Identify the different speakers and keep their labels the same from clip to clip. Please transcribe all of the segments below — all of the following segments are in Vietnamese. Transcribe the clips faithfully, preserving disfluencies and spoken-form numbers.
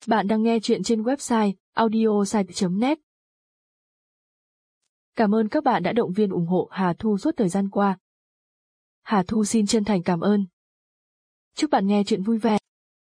Speaker 1: Bạn đang nghe chuyện trên website audiosite chấm net. Cảm ơn các bạn đã động viên ủng hộ Hà Thu suốt thời gian qua. Hà Thu xin chân thành cảm ơn. Chúc bạn nghe chuyện vui vẻ.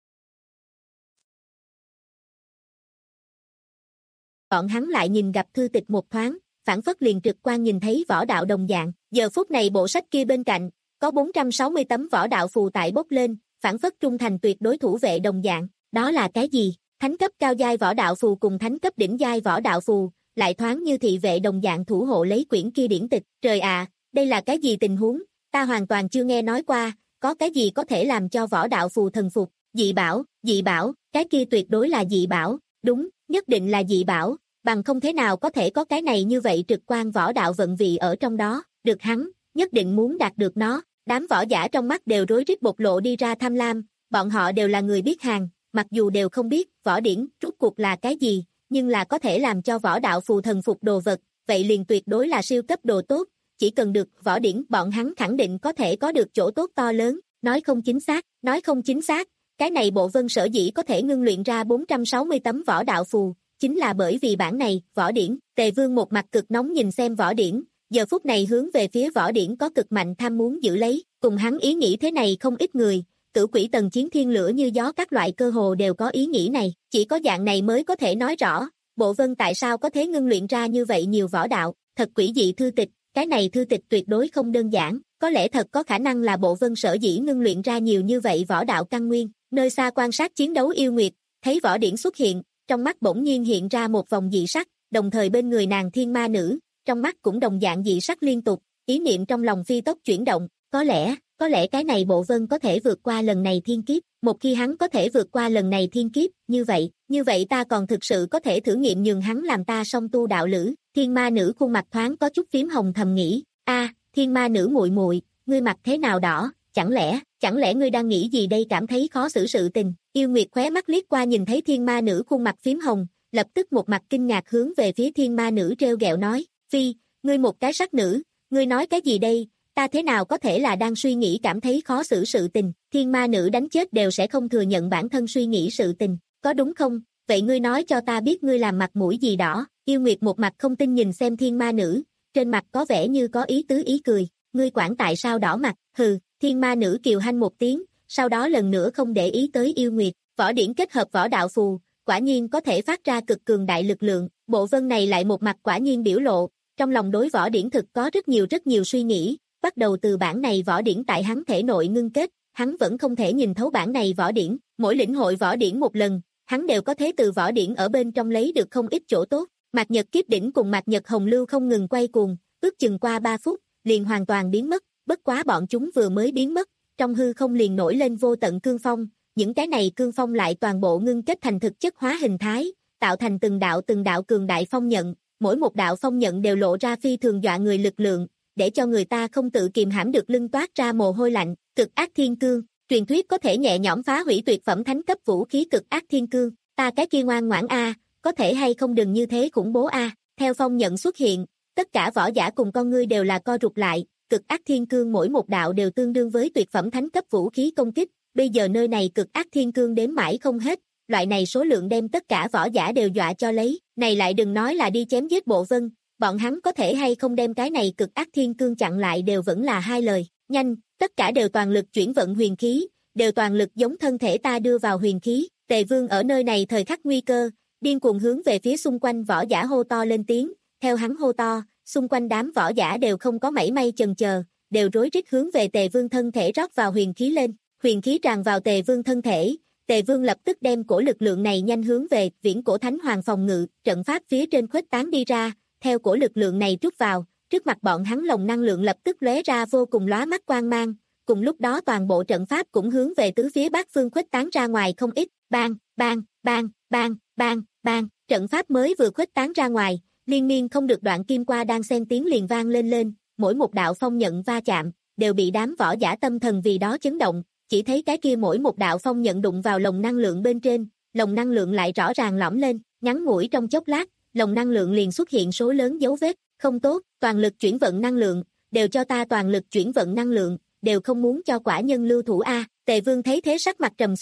Speaker 2: Bọn hắn lại nhìn gặp thư tịch một thoáng, phản phất liền trực quan nhìn thấy võ đạo đồng dạng. Giờ phút này bộ sách kia bên cạnh, có bốn trăm sáu mươi tấm võ đạo phù tại bốc lên, phản phất trung thành tuyệt đối thủ vệ đồng dạng. Đó là cái gì? Thánh cấp cao giai võ đạo phù cùng thánh cấp đỉnh giai võ đạo phù, lại thoáng như thị vệ đồng dạng thủ hộ lấy quyển kia điển tịch. Trời ạ, à, đây là cái gì tình huống? Ta hoàn toàn chưa nghe nói qua, có cái gì có thể làm cho võ đạo phù thần phục? Dị bảo, dị bảo, cái kia tuyệt đối là dị bảo, đúng, nhất định là dị bảo, bằng không thế nào có thể có cái này như vậy trực quan võ đạo vận vị ở trong đó, được hắn, nhất định muốn đạt được nó. Đám võ giả trong mắt đều rối rít bộc lộ đi ra tham lam, bọn họ đều là người biết hàng, mặc dù đều không biết võ điển rốt cuộc là cái gì, nhưng là có thể làm cho võ đạo phù thần phục đồ vật, vậy liền tuyệt đối là siêu cấp đồ tốt, chỉ cần được võ điển bọn hắn khẳng định có thể có được chỗ tốt to lớn. Nói không chính xác, nói không chính xác, cái này bộ vân sở dĩ có thể ngưng luyện ra bốn trăm sáu mươi tấm võ đạo phù, chính là bởi vì bản này, võ điển. Tề Vương một mặt cực nóng nhìn xem võ điển, giờ phút này hướng về phía võ điển có cực mạnh tham muốn giữ lấy, cùng hắn ý nghĩ thế này không ít người, cửu quỷ tần chiến thiên lửa như gió các loại cơ hồ đều có ý nghĩ này, chỉ có dạng này mới có thể nói rõ, bộ vân tại sao có thể ngưng luyện ra như vậy nhiều võ đạo, thật quỷ dị thư tịch, cái này thư tịch tuyệt đối không đơn giản, có lẽ thật có khả năng là bộ vân sở dĩ ngưng luyện ra nhiều như vậy võ đạo căn nguyên. Nơi xa quan sát chiến đấu yêu nguyệt, thấy võ điển xuất hiện, trong mắt bỗng nhiên hiện ra một vòng dị sắc, đồng thời bên người nàng thiên ma nữ, trong mắt cũng đồng dạng dị sắc liên tục, ý niệm trong lòng phi tốc chuyển động, có lẽ, có lẽ cái này bộ vân có thể vượt qua lần này thiên kiếp, một khi hắn có thể vượt qua lần này thiên kiếp, như vậy, như vậy ta còn thực sự có thể thử nghiệm nhường hắn làm ta song tu đạo lữ. Thiên ma nữ khuôn mặt thoáng có chút phím hồng thầm nghĩ, a, thiên ma nữ muội muội, ngươi mặt thế nào đỏ, chẳng lẽ, chẳng lẽ ngươi đang nghĩ gì đây, cảm thấy khó xử sự tình. Yêu Nguyệt khóe mắt liếc qua nhìn thấy thiên ma nữ khuôn mặt phím hồng, lập tức một mặt kinh ngạc hướng về phía thiên ma nữ treo gẹo nói, phi, ngươi một cái sắc nữ, ngươi nói cái gì đây, ta thế nào có thể là đang suy nghĩ cảm thấy khó xử sự tình, thiên ma nữ đánh chết đều sẽ không thừa nhận bản thân suy nghĩ sự tình, có đúng không, vậy ngươi nói cho ta biết ngươi làm mặt mũi gì đỏ. Yêu Nguyệt một mặt không tin nhìn xem thiên ma nữ, trên mặt có vẻ như có ý tứ ý cười, ngươi quản tại sao đỏ mặt, hừ. Thiên ma nữ kiều hanh một tiếng, sau đó lần nữa không để ý tới Yêu Nguyệt, võ điển kết hợp võ đạo phù, quả nhiên có thể phát ra cực cường đại lực lượng, bộ vân này lại một mặt quả nhiên biểu lộ, trong lòng đối võ điển thực có rất nhiều rất nhiều suy nghĩ, bắt đầu từ bản này võ điển tại hắn thể nội ngưng kết, hắn vẫn không thể nhìn thấu bản này võ điển, mỗi lĩnh hội võ điển một lần, hắn đều có thể từ võ điển ở bên trong lấy được không ít chỗ tốt. Mạc Nhật kiếp đỉnh cùng Mạc Nhật hồng lưu không ngừng quay cuồng, ước chừng qua ba phút, liền hoàn toàn biến mất. Bất quá bọn chúng vừa mới biến mất, trong hư không liền nổi lên vô tận cương phong, những cái này cương phong lại toàn bộ ngưng kết thành thực chất hóa hình thái, tạo thành từng đạo từng đạo cường đại phong nhận, mỗi một đạo phong nhận đều lộ ra phi thường dọa người lực lượng, để cho người ta không tự kìm hãm được lưng toát ra mồ hôi lạnh. Cực ác thiên cương, truyền thuyết có thể nhẹ nhõm phá hủy tuyệt phẩm thánh cấp vũ khí cực ác thiên cương, ta cái kia ngoan ngoãn a, có thể hay không đừng như thế khủng bố a. Theo phong nhận xuất hiện, tất cả võ giả cùng con ngươi đều là co rụt lại. Cực ác thiên cương mỗi một đạo đều tương đương với tuyệt phẩm thánh cấp vũ khí công kích, bây giờ nơi này cực ác thiên cương đếm mãi không hết, loại này số lượng đem tất cả võ giả đều dọa cho lấy, này lại đừng nói là đi chém giết bộ vân, bọn hắn có thể hay không đem cái này cực ác thiên cương chặn lại đều vẫn là hai lời, nhanh, tất cả đều toàn lực chuyển vận huyền khí, đều toàn lực giống thân thể ta đưa vào huyền khí. Tề Vương ở nơi này thời khắc nguy cơ, điên cuồng hướng về phía xung quanh võ giả hô to lên tiếng, theo hắn hô to, xung quanh đám võ giả đều không có mảy may chần chờ, đều rối rít hướng về Tề Vương thân thể rót vào huyền khí lên, huyền khí tràn vào Tề Vương thân thể, Tề Vương lập tức đem cổ lực lượng này nhanh hướng về Viễn Cổ Thánh Hoàng phòng ngự, trận pháp phía trên khuếch tán đi ra, theo cổ lực lượng này trút vào, trước mặt bọn hắn lồng năng lượng lập tức lóe ra vô cùng lóa mắt quang mang, cùng lúc đó toàn bộ trận pháp cũng hướng về tứ phía bát phương khuếch tán ra ngoài không ít, bang, bang, bang, bang, bang, bang, trận pháp mới vừa khuếch tán ra ngoài, liên miên không được đoạn kim qua đang xen tiếng liền vang lên lên, mỗi một đạo phong nhận va chạm, đều bị đám võ giả tâm thần vì đó chấn động, chỉ thấy cái kia mỗi một đạo phong nhận đụng vào lồng năng lượng bên trên, lồng năng lượng lại rõ ràng lõm lên, ngắn ngủi trong chốc lát, lồng năng lượng liền xuất hiện số lớn dấu vết, không tốt, toàn lực chuyển vận năng lượng, đều cho ta toàn lực chuyển vận năng lượng, đều không muốn cho quả nhân lưu thủ a. Tề Vương thấy thế sắc mặt trầm xuống,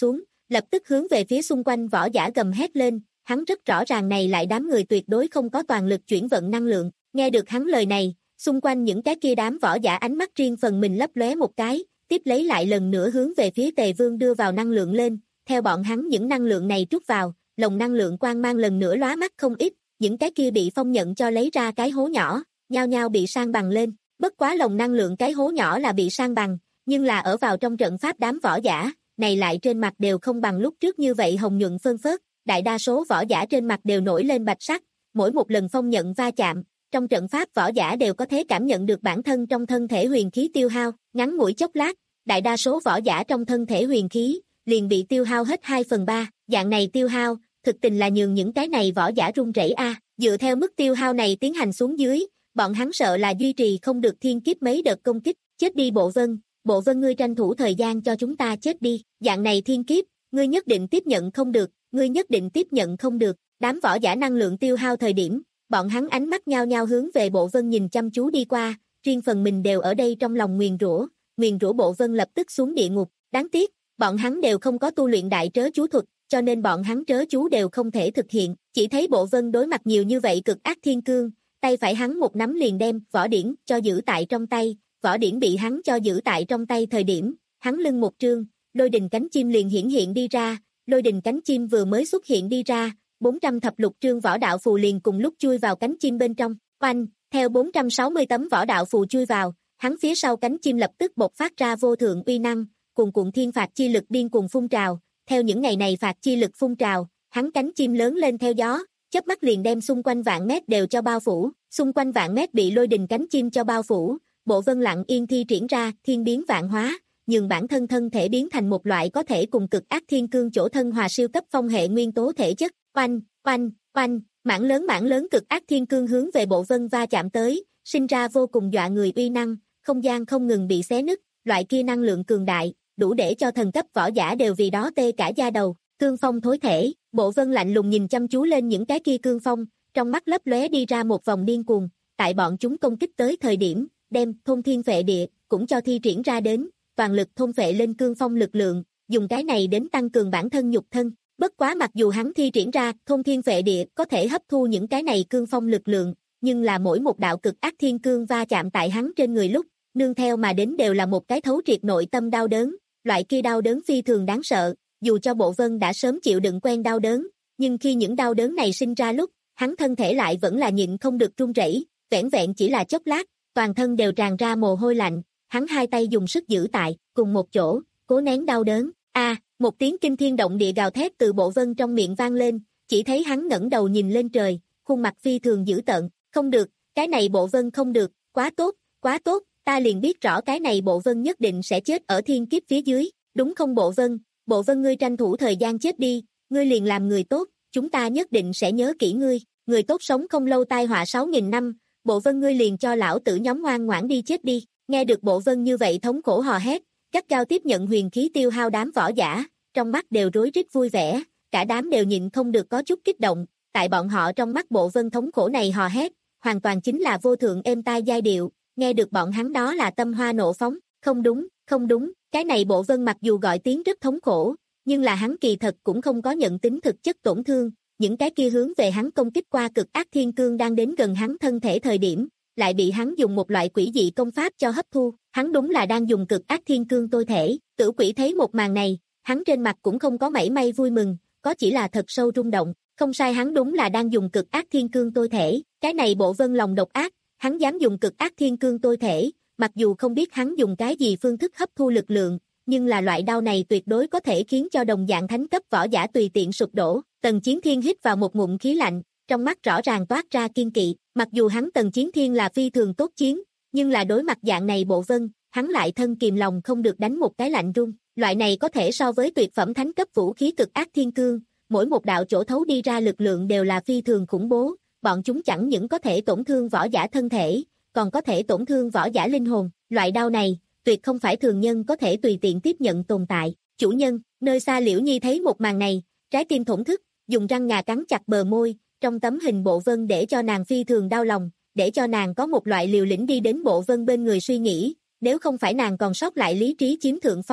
Speaker 2: lập tức hướng về phía xung quanh võ giả gầm hét lên, hắn rất rõ ràng này lại đám người tuyệt đối không có toàn lực chuyển vận năng lượng, nghe được hắn lời này, xung quanh những cái kia đám võ giả ánh mắt riêng phần mình lấp lóe một cái, tiếp lấy lại lần nữa hướng về phía Tề Vương đưa vào năng lượng lên, theo bọn hắn những năng lượng này trút vào, lồng năng lượng quang mang lần nữa lóa mắt không ít, những cái kia bị phong nhận cho lấy ra cái hố nhỏ, nhao nhao bị san bằng lên, bất quá lồng năng lượng cái hố nhỏ là bị san bằng, nhưng là ở vào trong trận pháp đám võ giả, này lại trên mặt đều không bằng lúc trước như vậy hồng nhuận phân phớt, đại đa số võ giả trên mặt đều nổi lên bạch sắc, mỗi một lần phong nhận va chạm, trong trận pháp võ giả đều có thể cảm nhận được bản thân trong thân thể huyền khí tiêu hao, ngắn ngủi chốc lát, đại đa số võ giả trong thân thể huyền khí liền bị tiêu hao hết hai phần ba, dạng này tiêu hao, thực tình là nhường những cái này võ giả run rẩy a, dựa theo mức tiêu hao này tiến hành xuống dưới, bọn hắn sợ là duy trì không được thiên kiếp mấy đợt công kích, chết đi Bộ Vân, Bộ Vân ngươi tranh thủ thời gian cho chúng ta chết đi, dạng này thiên kiếp, ngươi nhất định tiếp nhận không được, ngươi nhất định tiếp nhận không được, đám võ giả năng lượng tiêu hao thời điểm, bọn hắn ánh mắt nhao nhao hướng về Bộ Vân nhìn chăm chú đi qua, riêng phần mình đều ở đây trong lòng nguyền rủa, nguyền rủa Bộ Vân lập tức xuống địa ngục, đáng tiếc, bọn hắn đều không có tu luyện đại trớ chú thuật, cho nên bọn hắn trớ chú đều không thể thực hiện, chỉ thấy Bộ Vân đối mặt nhiều như vậy cực ác thiên cương, tay phải hắn một nắm liền đem võ điển cho giữ tại trong tay, võ điển bị hắn cho giữ tại trong tay thời điểm, hắn lưng một trương, lôi đình cánh chim liền hiển hiện đi ra, lôi đình cánh chim vừa mới xuất hiện đi ra, bốn trăm thập lục trương võ đạo phù liền cùng lúc chui vào cánh chim bên trong, oanh, theo bốn trăm sáu mươi tấm võ đạo phù chui vào, hắn phía sau cánh chim lập tức bộc phát ra vô thượng uy năng, cuồn cuộn thiên phạt chi lực điên cuồng phun trào, theo những ngày này phạt chi lực phun trào, hắn cánh chim lớn lên theo gió, chớp mắt liền đem xung quanh vạn mét đều cho bao phủ, xung quanh vạn mét bị lôi đình cánh chim cho bao phủ, Bộ Vân lặng yên thi triển ra thiên biến vạn hóa, nhường bản thân thân thể biến thành một loại có thể cùng cực ác thiên cương chỗ thân hòa siêu cấp phong hệ nguyên tố thể chất, oanh, oanh, oanh, mảng lớn mảng lớn cực ác thiên cương hướng về Bộ Vân va chạm tới, sinh ra vô cùng dọa người uy năng, không gian không ngừng bị xé nứt, loại kia năng lượng cường đại, đủ để cho thần cấp võ giả đều vì đó tê cả da đầu, cương phong thối thể, Bộ Vân lạnh lùng nhìn chăm chú lên những cái kia cương phong, trong mắt lấp lóe đi ra một vòng điên cuồng, tại bọn chúng công kích tới thời điểm, đem thôn thiên phệ địa cũng cho thi triển ra đến, toàn lực thôn phệ lên cương phong lực lượng, dùng cái này đến tăng cường bản thân nhục thân. Bất quá mặc dù hắn thi triển ra thôn thiên phệ địa có thể hấp thu những cái này cương phong lực lượng, nhưng là mỗi một đạo cực ác thiên cương va chạm tại hắn trên người lúc, nương theo mà đến đều là một cái thấu triệt nội tâm đau đớn, loại kia đau đớn phi thường đáng sợ, dù cho Bộ Vân đã sớm chịu đựng quen đau đớn, nhưng khi những đau đớn này sinh ra lúc, hắn thân thể lại vẫn là nhịn không được run rẩy, vẻn vẹn chỉ là chốc lát, toàn thân đều tràn ra mồ hôi lạnh, hắn hai tay dùng sức giữ tại cùng một chỗ, cố nén đau đớn. A, à, một tiếng kinh thiên động địa gào thét từ Bộ Vân trong miệng vang lên, chỉ thấy hắn ngẩng đầu nhìn lên trời, khuôn mặt phi thường dữ tợn, không được, cái này Bộ Vân không được, quá tốt, quá tốt, ta liền biết rõ cái này Bộ Vân nhất định sẽ chết ở thiên kiếp phía dưới, đúng không Bộ Vân, Bộ Vân ngươi tranh thủ thời gian chết đi, ngươi liền làm người tốt, chúng ta nhất định sẽ nhớ kỹ ngươi, người tốt sống không lâu tai họa sáu nghìn năm, Bộ Vân ngươi liền cho lão tử nhóm ngoan ngoãn đi chết đi, nghe được Bộ Vân như vậy thống khổ hò hét, gắt gao tiếp nhận huyền khí tiêu hao đám võ giả, trong mắt đều rối rít vui vẻ, cả đám đều nhịn không được có chút kích động, tại bọn họ trong mắt Bộ Vân thống khổ này hò hét, hoàn toàn chính là vô thượng êm tai giai điệu, nghe được bọn hắn đó là tâm hoa nộ phóng, không đúng, không đúng, cái này Bộ Vân mặc dù gọi tiếng rất thống khổ, nhưng là hắn kỳ thật cũng không có nhận tính thực chất tổn thương, những cái kia hướng về hắn công kích qua cực ác thiên cương đang đến gần hắn thân thể thời điểm, lại bị hắn dùng một loại quỷ dị công pháp cho hấp thu, hắn đúng là đang dùng cực ác thiên cương tôi thể, Tử Quỷ thấy một màn này, hắn trên mặt cũng không có mảy may vui mừng, có chỉ là thật sâu rung động, không sai hắn đúng là đang dùng cực ác thiên cương tôi thể, cái này Bộ Vân lòng độc ác, hắn dám dùng cực ác thiên cương tôi thể, mặc dù không biết hắn dùng cái gì phương thức hấp thu lực lượng, nhưng là loại đau này tuyệt đối có thể khiến cho đồng dạng thánh cấp võ giả tùy tiện sụp đổ, Tần Chiến Thiên hít vào một ngụm khí lạnh, trong mắt rõ ràng toát ra kiên kỵ, mặc dù hắn Tần Chiến Thiên là phi thường tốt chiến, nhưng là đối mặt dạng này Bộ Vân, hắn lại thân kìm lòng không được đánh một cái lạnh run, loại này có thể so với tuyệt phẩm thánh cấp vũ khí cực ác thiên cương, mỗi một đạo chỗ thấu đi ra lực lượng đều là phi thường khủng bố, bọn chúng chẳng những có thể tổn thương võ giả thân thể, còn có thể tổn thương võ giả linh hồn, loại đau này, tuyệt không phải thường nhân có thể tùy tiện tiếp nhận tồn tại. Chủ nhân, nơi xa Liễu Nhi thấy một màn này, trái tim thổn thức, dùng răng ngà cắn chặt bờ môi, trong tấm hình Bộ Vân để cho nàng phi thường đau lòng, để cho nàng có một loại liều lĩnh đi đến Bộ Vân bên người suy nghĩ, nếu không phải nàng còn sót lại lý trí chiếm thượng phong,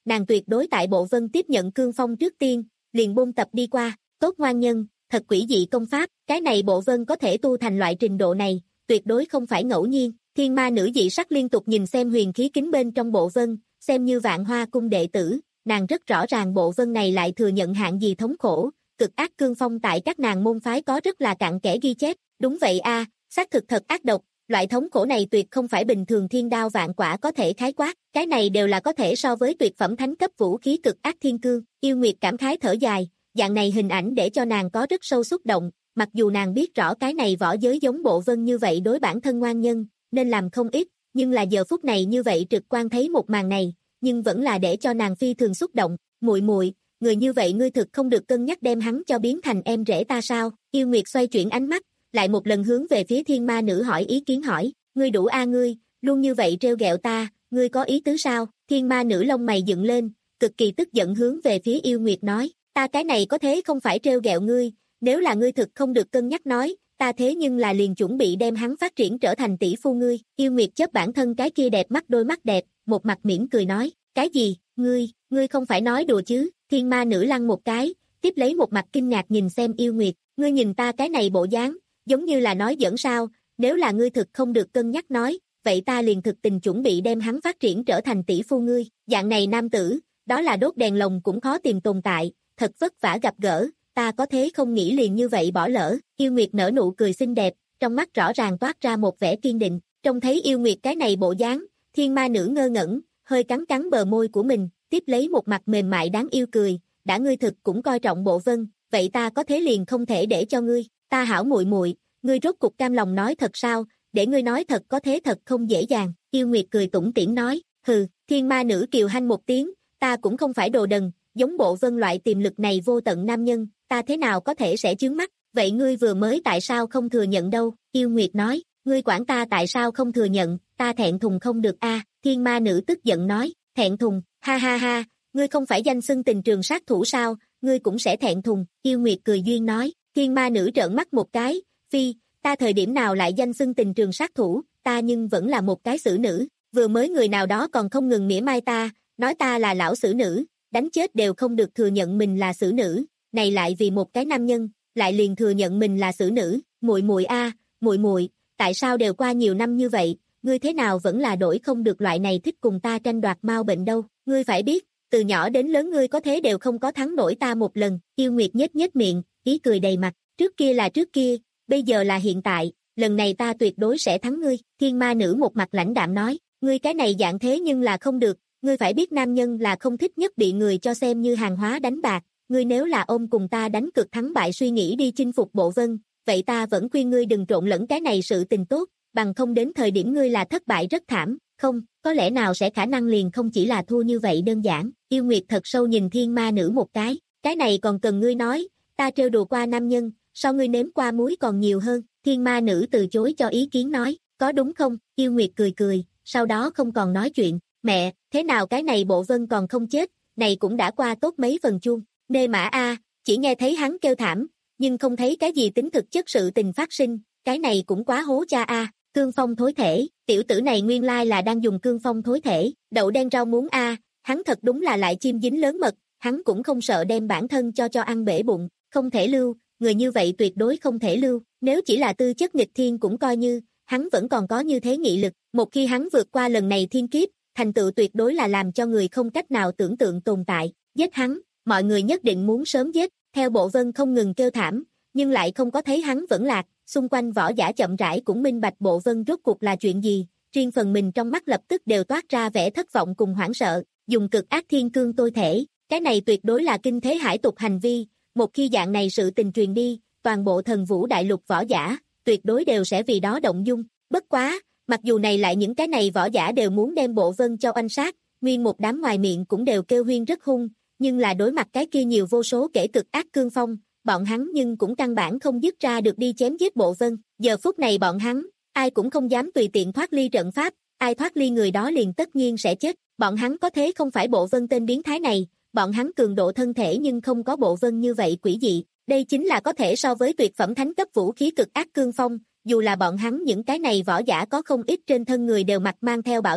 Speaker 2: nàng tuyệt đối tại Bộ Vân tiếp nhận cương phong trước tiên, liền buông tập đi qua, tốt ngoan nhân, thật quỷ dị công pháp, cái này Bộ Vân có thể tu thành loại trình độ này, tuyệt đối không phải ngẫu nhiên. Thiên ma nữ dị sắc liên tục nhìn xem huyền khí kính bên trong Bộ Vân, xem như Vạn Hoa cung đệ tử, nàng rất rõ ràng Bộ Vân này lại thừa nhận hạng gì thống khổ, cực ác cương phong tại các nàng môn phái có rất là cặn kẽ ghi chép, đúng vậy a, xác thực thật ác độc, loại thống khổ này tuyệt không phải bình thường thiên đao vạn quả có thể khái quát, cái này đều là có thể so với tuyệt phẩm thánh cấp vũ khí cực ác thiên cương. Yêu Nguyệt cảm khái thở dài, dạng này hình ảnh để cho nàng có rất sâu xúc động, mặc dù nàng biết rõ cái này võ giới giống Bộ Vân như vậy đối bản thân ngoan nhân, nên làm không ít, nhưng là giờ phút này như vậy trực quan thấy một màn này, nhưng vẫn là để cho nàng phi thường xúc động. Muội muội, người như vậy ngươi thực không được cân nhắc đem hắn cho biến thành em rể ta sao? Yêu Nguyệt xoay chuyển ánh mắt, lại một lần hướng về phía thiên ma nữ hỏi ý kiến hỏi, ngươi đủ a ngươi, luôn như vậy trêu ghẹo ta, ngươi có ý tứ sao? Thiên ma nữ lông mày dựng lên, cực kỳ tức giận hướng về phía Yêu Nguyệt nói, ta cái này có thế không phải trêu ghẹo ngươi, nếu là ngươi thực không được cân nhắc nói, ta thế nhưng là liền chuẩn bị đem hắn phát triển trở thành tỷ phu ngươi. Yêu Nguyệt chớp bản thân cái kia đẹp mắt đôi mắt đẹp, một mặt mỉm cười nói, cái gì, ngươi, ngươi không phải nói đùa chứ? Thiên ma nữ lăn một cái, tiếp lấy một mặt kinh ngạc nhìn xem Yêu Nguyệt, ngươi nhìn ta cái này bộ dáng, giống như là nói giỡn sao, nếu là ngươi thực không được cân nhắc nói, vậy ta liền thực tình chuẩn bị đem hắn phát triển trở thành tỷ phu ngươi, dạng này nam tử, đó là đốt đèn lồng cũng khó tìm tồn tại, thật vất vả gặp gỡ, ta có thế không nghĩ liền như vậy bỏ lỡ. Yêu Nguyệt nở nụ cười xinh đẹp, trong mắt rõ ràng toát ra một vẻ kiên định, trông thấy Yêu Nguyệt cái này bộ dáng, thiên ma nữ ngơ ngẩn, hơi cắn cắn bờ môi của mình, tiếp lấy một mặt mềm mại đáng yêu cười, đã ngươi thực cũng coi trọng Bộ Vân, vậy ta có thế liền không thể để cho ngươi, ta hảo muội muội, ngươi rốt cục cam lòng nói thật sao, để ngươi nói thật có thế thật không dễ dàng. Yêu Nguyệt cười tủm tỉm nói, hừ, thiên ma nữ kiều hanh một tiếng, ta cũng không phải đồ đần, giống Bộ Vân loại tiềm lực này vô tận nam nhân, ta thế nào có thể sẽ chướng mắt, vậy ngươi vừa mới tại sao không thừa nhận đâu? Yêu Nguyệt nói, ngươi quản ta tại sao không thừa nhận, ta thẹn thùng không được a. Thiên ma nữ tức giận nói, thẹn thùng, ha ha ha, ngươi không phải danh xưng tình trường sát thủ sao, ngươi cũng sẽ thẹn thùng. Yêu Nguyệt cười duyên nói, thiên ma nữ trợn mắt một cái, phi, ta thời điểm nào lại danh xưng tình trường sát thủ, ta nhưng vẫn là một cái xử nữ, vừa mới người nào đó còn không ngừng mỉa mai ta, nói ta là lão xử nữ, đánh chết đều không được thừa nhận mình là xử nữ, này lại vì một cái nam nhân, lại liền thừa nhận mình là xử nữ. Muội muội a, muội muội, tại sao đều qua nhiều năm như vậy, ngươi thế nào vẫn là đổi không được loại này thích cùng ta tranh đoạt mau bệnh đâu? Ngươi phải biết, từ nhỏ đến lớn ngươi có thế đều không có thắng nổi ta một lần. Yêu Nguyệt nhếch nhếch miệng, ý cười đầy mặt, trước kia là trước kia, bây giờ là hiện tại, lần này ta tuyệt đối sẽ thắng ngươi. Thiên ma nữ một mặt lãnh đạm nói, ngươi cái này dạng thế nhưng là không được, ngươi phải biết nam nhân là không thích nhất bị người cho xem như hàng hóa đánh bạc, ngươi nếu là ôm cùng ta đánh cực thắng bại suy nghĩ đi chinh phục Bộ Vân, vậy ta vẫn khuyên ngươi đừng trộn lẫn cái này sự tình tốt, bằng không đến thời điểm ngươi là thất bại rất thảm, không, có lẽ nào sẽ khả năng liền không chỉ là thua như vậy đơn giản. Yêu Nguyệt thật sâu nhìn thiên ma nữ một cái, cái này còn cần ngươi nói, ta trêu đùa qua nam nhân, so ngươi nếm qua muối còn nhiều hơn. Thiên ma nữ từ chối cho ý kiến nói, có đúng không? Yêu Nguyệt cười cười, sau đó không còn nói chuyện, mẹ, thế nào cái này Bộ Vân còn không chết, này cũng đã qua tốt mấy phần chuông. Nê mã a, chỉ nghe thấy hắn kêu thảm, nhưng không thấy cái gì tính thực chất sự tình phát sinh, cái này cũng quá hố cha a. Cương phong thối thể, tiểu tử này nguyên lai là đang dùng cương phong thối thể, đậu đen rau muống a, hắn thật đúng là lại chim dính lớn mật, hắn cũng không sợ đem bản thân cho cho ăn bể bụng, không thể lưu, người như vậy tuyệt đối không thể lưu, nếu chỉ là tư chất nghịch thiên cũng coi như, hắn vẫn còn có như thế nghị lực, một khi hắn vượt qua lần này thiên kiếp, thành tựu tuyệt đối là làm cho người không cách nào tưởng tượng tồn tại, giết hắn, mọi người nhất định muốn sớm giết. Theo Bộ Vân không ngừng kêu thảm, nhưng lại không có thấy hắn vẫn lạc, xung quanh võ giả chậm rãi cũng minh bạch Bộ Vân rốt cuộc là chuyện gì, riêng phần mình trong mắt lập tức đều toát ra vẻ thất vọng cùng hoảng sợ, dùng cực ác thiên cương tôi thể, cái này tuyệt đối là kinh thế hải tục hành vi, một khi dạng này sự tình truyền đi, toàn bộ thần vũ đại lục võ giả, tuyệt đối đều sẽ vì đó động dung, bất quá, mặc dù này lại những cái này võ giả đều muốn đem Bộ Vân cho oanh sát, nguyên một đám ngoài miệng cũng đều kêu huyên rất hung, nhưng là đối mặt cái kia nhiều vô số kể cực ác cương phong, bọn hắn nhưng cũng căn bản không dứt ra được đi chém giết Bộ Vân, giờ phút này bọn hắn, ai cũng không dám tùy tiện thoát ly trận pháp, ai thoát ly người đó liền tất nhiên sẽ chết, bọn hắn có thế không phải Bộ Vân tên biến thái này, bọn hắn cường độ thân thể nhưng không có Bộ Vân như vậy quỷ dị, đây chính là có thể so với tuyệt phẩm thánh cấp vũ khí cực ác cương phong, dù là bọn hắn những cái này võ giả có không ít trên thân người đều mặc mang theo bảo giáp,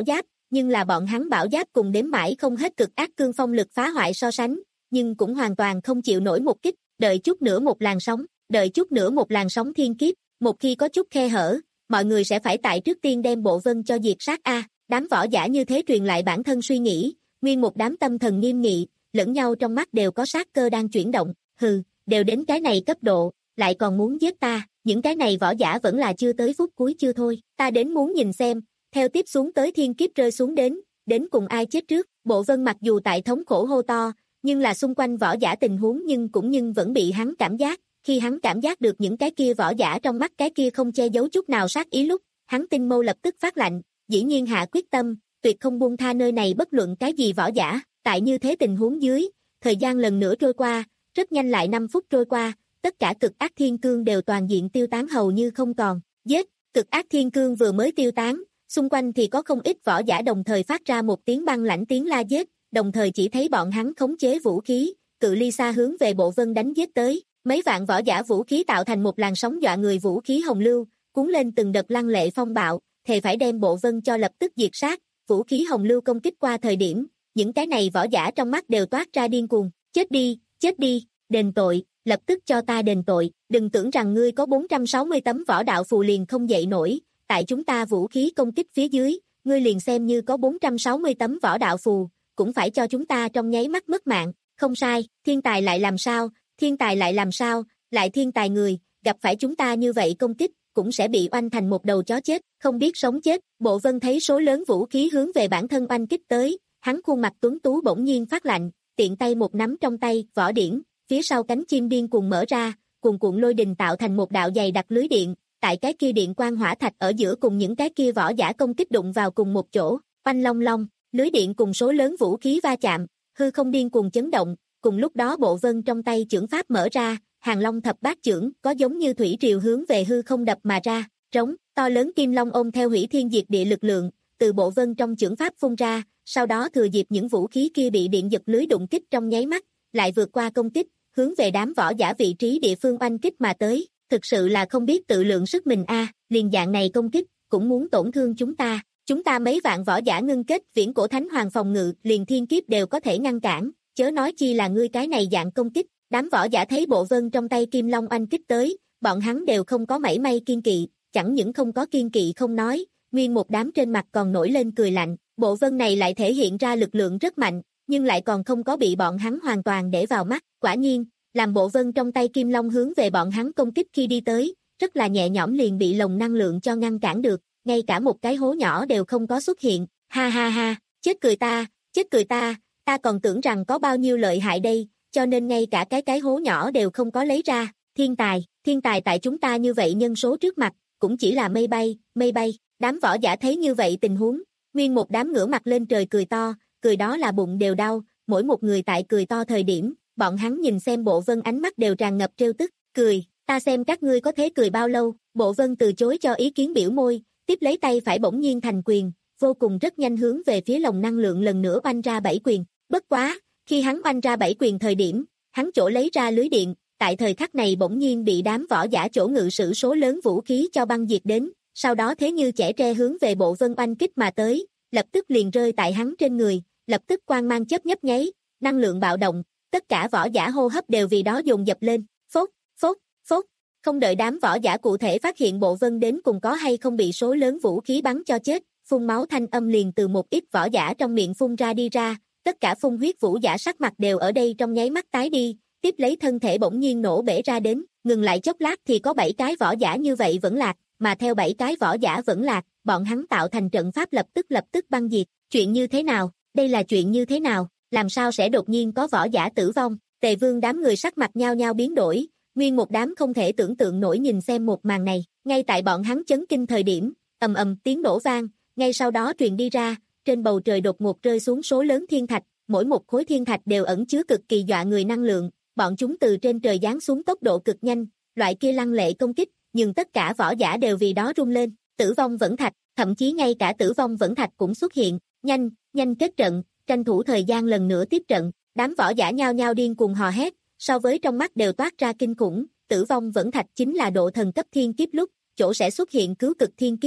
Speaker 2: nhưng là bọn hắn bảo giáp cùng đếm mãi không hết cực ác cương phong lực phá hoại so sánh, nhưng cũng hoàn toàn không chịu nổi một kích, đợi chút nữa một làn sóng, đợi chút nữa một làn sóng thiên kiếp, một khi có chút khe hở, mọi người sẽ phải tại trước tiên đem bộ vân cho diệt sát a. Đám võ giả như thế truyền lại bản thân suy nghĩ, nguyên một đám tâm thần nghiêm nghị, lẫn nhau trong mắt đều có sát cơ đang chuyển động, hừ, đều đến cái này cấp độ, lại còn muốn giết ta, những cái này võ giả vẫn là chưa tới phút cuối chưa thôi, ta đến muốn nhìn xem, theo tiếp xuống tới thiên kiếp rơi xuống đến, đến cùng ai chết trước, bộ vân mặc dù tại thống khổ hô to, nhưng là xung quanh võ giả tình huống nhưng cũng nhưng vẫn bị hắn cảm giác, khi hắn cảm giác được những cái kia võ giả trong mắt cái kia không che giấu chút nào sát ý lúc, hắn tinh mâu lập tức phát lạnh, dĩ nhiên hạ quyết tâm, tuyệt không buông tha nơi này bất luận cái gì võ giả, tại như thế tình huống dưới, thời gian lần nữa trôi qua, rất nhanh lại năm phút trôi qua, tất cả cực ác thiên cương đều toàn diện tiêu tán hầu như không còn, giết, cực ác thiên cương vừa mới tiêu tán, xung quanh thì có không ít võ giả đồng thời phát ra một tiếng băng lãnh tiếng la giết, đồng thời chỉ thấy bọn hắn khống chế vũ khí, cự ly xa hướng về bộ vân đánh giết tới, mấy vạn võ giả vũ khí tạo thành một làn sóng dọa người vũ khí hồng lưu, cuốn lên từng đợt lăng lệ phong bạo, thề phải đem bộ vân cho lập tức diệt sát, vũ khí hồng lưu công kích qua thời điểm, những cái này võ giả trong mắt đều toát ra điên cuồng, chết đi, chết đi, đền tội, lập tức cho ta đền tội, đừng tưởng rằng ngươi có bốn trăm sáu mươi tấm võ đạo phù liền không dậy nổi, tại chúng ta vũ khí công kích phía dưới, ngươi liền xem như có bốn trăm sáu mươi tấm võ đạo phù, cũng phải cho chúng ta trong nháy mắt mất mạng, không sai, thiên tài lại làm sao, thiên tài lại làm sao, lại thiên tài người, gặp phải chúng ta như vậy công kích, cũng sẽ bị oanh thành một đầu chó chết, không biết sống chết, bộ vân thấy số lớn vũ khí hướng về bản thân oanh kích tới, hắn khuôn mặt tuấn tú bỗng nhiên phát lạnh, tiện tay một nắm trong tay, võ điển, phía sau cánh chim điên cuồng mở ra, cuồn cuộn lôi đình tạo thành một đạo dày đặc lưới điện, tại cái kia điện quang hỏa thạch ở giữa cùng những cái kia võ giả công kích đụng vào cùng một chỗ, oanh long long, lưới điện cùng số lớn vũ khí va chạm, hư không điên cuồng chấn động, cùng lúc đó bộ vân trong tay chưởng pháp mở ra, hàng long thập bát chưởng có giống như thủy triều hướng về hư không đập mà ra, trống, to lớn kim long ôm theo hủy thiên diệt địa lực lượng, từ bộ vân trong chưởng pháp phun ra, sau đó thừa dịp những vũ khí kia bị điện giật lưới đụng kích trong nháy mắt, lại vượt qua công kích, hướng về đám võ giả vị trí địa phương oanh kích mà tới, thực sự là không biết tự lượng sức mình a, liền dạng này công kích, cũng muốn tổn thương chúng ta, chúng ta mấy vạn võ giả ngưng kết viễn cổ thánh hoàng phòng ngự, liền thiên kiếp đều có thể ngăn cản, chớ nói chi là ngươi cái này dạng công kích, đám võ giả thấy bộ vân trong tay kim long oanh kích tới, bọn hắn đều không có mảy may kiên kỵ, chẳng những không có kiên kỵ không nói, nguyên một đám trên mặt còn nổi lên cười lạnh, bộ vân này lại thể hiện ra lực lượng rất mạnh, nhưng lại còn không có bị bọn hắn hoàn toàn để vào mắt, quả nhiên, làm bộ vân trong tay kim long hướng về bọn hắn công kích khi đi tới, rất là nhẹ nhõm liền bị lồng năng lượng cho ngăn cản được, ngay cả một cái hố nhỏ đều không có xuất hiện, ha ha ha, chết cười ta, chết cười ta, ta còn tưởng rằng có bao nhiêu lợi hại đây, cho nên ngay cả cái cái hố nhỏ đều không có lấy ra, thiên tài, thiên tài tại chúng ta như vậy nhân số trước mặt, cũng chỉ là mây bay, mây bay, đám võ giả thấy như vậy tình huống, nguyên một đám ngửa mặt lên trời cười to, cười đó là bụng đều đau, mỗi một người tại cười to thời điểm, bọn hắn nhìn xem bộ vân ánh mắt đều tràn ngập trêu tức, cười, ta xem các ngươi có thế cười bao lâu, bộ vân từ chối cho ý kiến biểu môi, tiếp lấy tay phải bỗng nhiên thành quyền, vô cùng rất nhanh hướng về phía lồng năng lượng lần nữa oanh ra bảy quyền, bất quá, khi hắn oanh ra bảy quyền thời điểm, hắn chỗ lấy ra lưới điện, tại thời khắc này bỗng nhiên bị đám võ giả chỗ ngự sử số lớn vũ khí cho băng diệt đến, sau đó thế như chẻ tre hướng về bộ vân oanh kích mà tới, lập tức liền rơi tại hắn trên người, lập tức quang mang chớp nhấp nháy, năng lượng bạo động, tất cả võ giả hô hấp đều vì đó dồn dập lên, phốt, phốt, phốt, không đợi đám võ giả cụ thể phát hiện bộ vân đến cùng có hay không bị số lớn vũ khí bắn cho chết, phun máu thanh âm liền từ một ít võ giả trong miệng phun ra đi ra, tất cả phun huyết vũ giả sắc mặt đều ở đây trong nháy mắt tái đi, tiếp lấy thân thể bỗng nhiên nổ bể ra đến, ngừng lại chốc lát thì có bảy cái võ giả như vậy vẫn lạc, mà theo bảy cái võ giả vẫn lạc, bọn hắn tạo thành trận pháp lập tức lập tức băng diệt, chuyện như thế nào, đây là chuyện như thế nào, làm sao sẽ đột nhiên có võ giả tử vong, Tề Vương đám người sắc mặt nhao nhao biến đổi, nguyên một đám không thể tưởng tượng nổi nhìn xem một màn này, ngay tại bọn hắn chấn kinh thời điểm, ầm ầm tiếng nổ vang, ngay sau đó truyền đi ra, trên bầu trời đột ngột rơi xuống số lớn thiên thạch, mỗi một khối thiên thạch đều ẩn chứa cực kỳ dọa người năng lượng, bọn chúng từ trên trời giáng xuống tốc độ cực nhanh, loại kia lăng lệ công kích, nhưng tất cả võ giả đều vì đó rung lên, tử vong vẫn thạch, thậm chí ngay cả tử vong vẫn thạch cũng xuất hiện, nhanh, nhanh kết trận, tranh thủ thời gian lần nữa tiếp trận, đám võ giả nhao nhao điên cuồng hò hét, so với trong mắt đều toát ra kinh khủng, tử vong vẫn thạch chính là độ thần cấp thiên kiếp lúc, chỗ sẽ xuất hiện cứu cực thiên kiếp,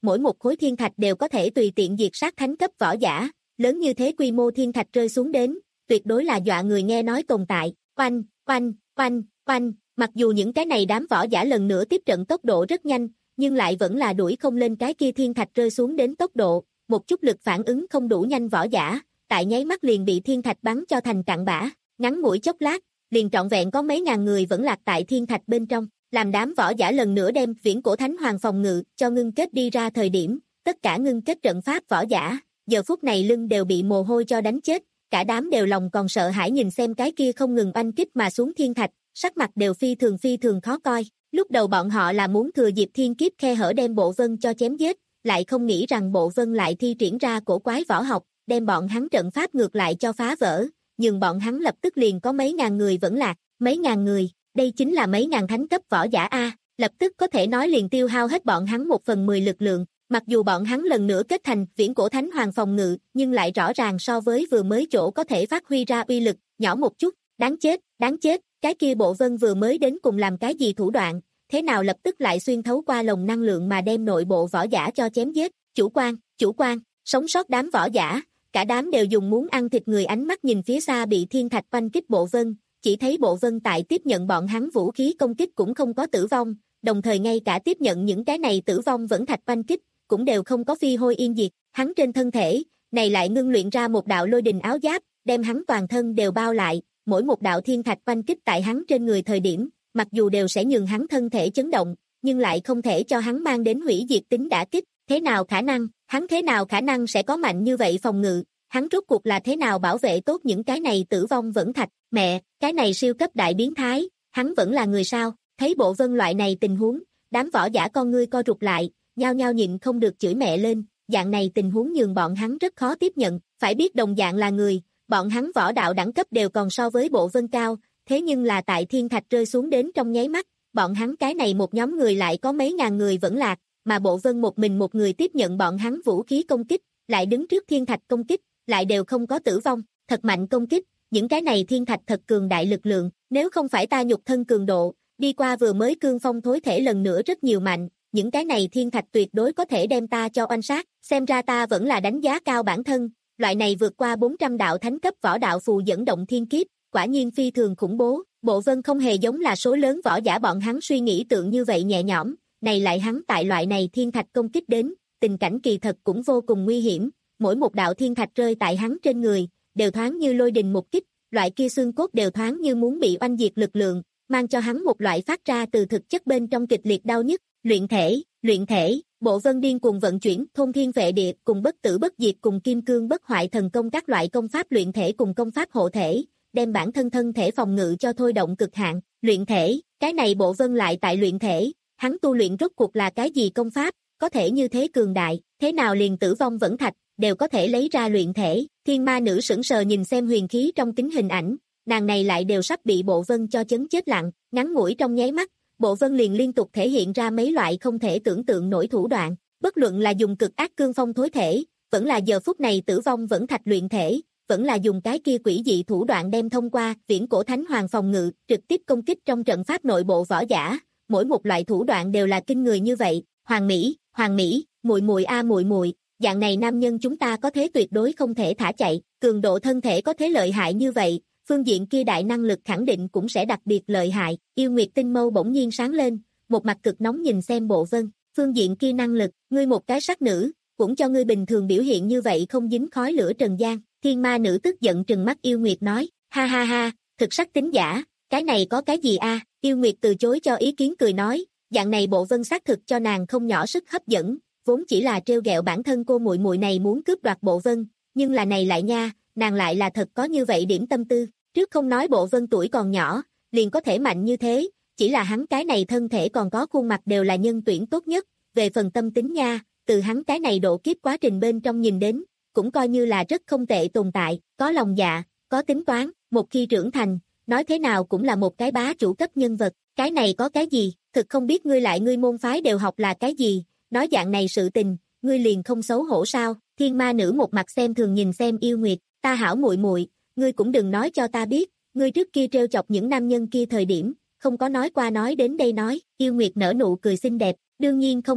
Speaker 2: mỗi một khối thiên thạch đều có thể tùy tiện diệt sát thánh cấp võ giả, lớn như thế quy mô thiên thạch rơi xuống đến, tuyệt đối là dọa người nghe nói tồn tại. Oanh, oanh, oanh, oanh, mặc dù những cái này đám võ giả lần nữa tiếp trận tốc độ rất nhanh, nhưng lại vẫn là đuổi không lên cái kia thiên thạch rơi xuống đến tốc độ, một chút lực phản ứng không đủ nhanh võ giả, tại nháy mắt liền bị thiên thạch bắn cho thành cặn bã, ngắn ngủi chốc lát, liền trọn vẹn có mấy ngàn người vẫn lạc tại thiên thạch bên trong, làm đám võ giả lần nữa đem viễn cổ thánh hoàng phòng ngự cho ngưng kết đi ra thời điểm, tất cả ngưng kết trận pháp võ giả, giờ phút này lưng đều bị mồ hôi cho đánh chết, cả đám đều lòng còn sợ hãi nhìn xem cái kia không ngừng oanh kích mà xuống thiên thạch, sắc mặt đều phi thường phi thường khó coi, lúc đầu bọn họ là muốn thừa dịp thiên kiếp khe hở đem Bộ Vân cho chém giết, lại không nghĩ rằng Bộ Vân lại thi triển ra cổ quái võ học, đem bọn hắn trận pháp ngược lại cho phá vỡ, nhưng bọn hắn lập tức liền có mấy ngàn người vẫn lạc, mấy ngàn người, đây chính là mấy ngàn thánh cấp võ giả A, lập tức có thể nói liền tiêu hao hết bọn hắn một phần mười lực lượng, mặc dù bọn hắn lần nữa kết thành viễn cổ thánh hoàng phòng ngự, nhưng lại rõ ràng so với vừa mới chỗ có thể phát huy ra uy lực, nhỏ một chút, đáng chết, đáng chết, cái kia Bộ Vân vừa mới đến cùng làm cái gì thủ đoạn, thế nào lập tức lại xuyên thấu qua lồng năng lượng mà đem nội bộ võ giả cho chém giết, chủ quan, chủ quan, sống sót đám võ giả, cả đám đều dùng muốn ăn thịt người ánh mắt nhìn phía xa bị thiên thạch oanh kích Bộ Vân, chỉ thấy Bộ Vân tại tiếp nhận bọn hắn vũ khí công kích cũng không có tử vong, đồng thời ngay cả tiếp nhận những cái này tử vong vẫn thạch oanh kích, cũng đều không có phi hôi yên diệt, hắn trên thân thể, này lại ngưng luyện ra một đạo lôi đình áo giáp, đem hắn toàn thân đều bao lại, mỗi một đạo thiên thạch oanh kích tại hắn trên người thời điểm, mặc dù đều sẽ nhường hắn thân thể chấn động, nhưng lại không thể cho hắn mang đến hủy diệt tính đả kích, thế nào khả năng, hắn thế nào khả năng sẽ có mạnh như vậy phòng ngự, hắn rốt cuộc là thế nào bảo vệ tốt những cái này tử vong vẫn thạch, mẹ, cái này siêu cấp đại biến thái, hắn vẫn là người sao, thấy Bộ Vân loại này tình huống, đám võ giả con ngươi co rụt lại, nhao nhao nhịn không được chửi mẹ lên, dạng này tình huống nhường bọn hắn rất khó tiếp nhận, phải biết đồng dạng là người, bọn hắn võ đạo đẳng cấp đều còn so với Bộ Vân cao, thế nhưng là tại thiên thạch rơi xuống đến trong nháy mắt, bọn hắn cái này một nhóm người lại có mấy ngàn người vẫn lạc, mà Bộ Vân một mình một người tiếp nhận bọn hắn vũ khí công kích, lại đứng trước thiên thạch công kích, lại đều không có tử vong, thật mạnh công kích, những cái này thiên thạch thật cường đại lực lượng, nếu không phải ta nhục thân cường độ, đi qua vừa mới cương phong thối thể lần nữa rất nhiều mạnh, những cái này thiên thạch tuyệt đối có thể đem ta cho oanh sát, xem ra ta vẫn là đánh giá cao bản thân, loại này vượt qua bốn trăm đạo thánh cấp võ đạo phù dẫn động thiên kiếp, quả nhiên phi thường khủng bố, Bộ Vân không hề giống là số lớn võ giả bọn hắn suy nghĩ tượng như vậy nhẹ nhõm, này lại hắn tại loại này thiên thạch công kích đến, tình cảnh kỳ thật cũng vô cùng nguy hiểm, mỗi một đạo thiên thạch rơi tại hắn trên người, đều thoáng như lôi đình một kích, loại kia xương cốt đều thoáng như muốn bị oanh diệt lực lượng, mang cho hắn một loại phát ra từ thực chất bên trong kịch liệt đau nhức, luyện thể, luyện thể, Bộ Vân điên cuồng vận chuyển thôn thiên vệ địa cùng bất tử bất diệt cùng kim cương bất hoại thần công các loại công pháp luyện thể cùng công pháp hộ thể, đem bản thân thân thể phòng ngự cho thôi động cực hạn, luyện thể, cái này Bộ Vân lại tại luyện thể, hắn tu luyện rốt cuộc là cái gì công pháp, có thể như thế cường đại, thế nào liền tử vong vẫn thạch, đều có thể lấy ra luyện thể, thiên ma nữ sững sờ nhìn xem huyền khí trong kính hình ảnh, nàng này lại đều sắp bị Bộ Vân cho chấn chết lặng, ngắn ngủi trong nháy mắt, Bộ Vân liền liên tục thể hiện ra mấy loại không thể tưởng tượng nổi thủ đoạn, bất luận là dùng cực ác cương phong thối thể, vẫn là giờ phút này tử vong vẫn thạch luyện thể, vẫn là dùng cái kia quỷ dị thủ đoạn đem thông qua viễn cổ thánh hoàng phòng ngự, trực tiếp công kích trong trận pháp nội bộ võ giả, mỗi một loại thủ đoạn đều là kinh người như vậy, Hoàng Mỹ, Hoàng Mỹ, muội muội a muội muội, dạng này nam nhân chúng ta có thế tuyệt đối không thể thả chạy, cường độ thân thể có thế lợi hại như vậy, phương diện kia đại năng lực khẳng định cũng sẽ đặc biệt lợi hại, Yêu Nguyệt tinh mâu bỗng nhiên sáng lên, một mặt cực nóng nhìn xem Bộ Vân, phương diện kia năng lực, ngươi một cái sắc nữ, cũng cho ngươi bình thường biểu hiện như vậy không dính khói lửa trần gian, thiên ma nữ tức giận trừng mắt Yêu Nguyệt nói, ha ha ha, thực sắc tính giả, cái này có cái gì a? Yêu Nguyệt từ chối cho ý kiến cười nói, dạng này Bộ Vân xác thực cho nàng không nhỏ sức hấp dẫn, vốn chỉ là trêu ghẹo bản thân cô muội muội này muốn cướp đoạt Bộ Vân, nhưng là này lại nha, nàng lại là thật có như vậy điểm tâm tư, trước không nói Bộ Vân tuổi còn nhỏ, liền có thể mạnh như thế, chỉ là hắn cái này thân thể còn có khuôn mặt đều là nhân tuyển tốt nhất, về phần tâm tính nha, từ hắn cái này độ kiếp quá trình bên trong nhìn đến, cũng coi như là rất không tệ tồn tại, có lòng dạ, có tính toán, một khi trưởng thành, nói thế nào cũng là một cái bá chủ cấp nhân vật, cái này có cái gì, thực không biết ngươi lại ngươi môn phái đều học là cái gì, nói dạng này sự tình, ngươi liền không xấu hổ sao, thiên ma nữ một mặt xem thường nhìn xem Yêu Nguyệt, ta hảo muội muội, ngươi cũng đừng nói cho ta biết, ngươi trước kia trêu chọc những nam nhân kia thời điểm, không có nói qua nói đến đây nói, Yêu Nguyệt nở nụ cười xinh đẹp, đương nhiên không có,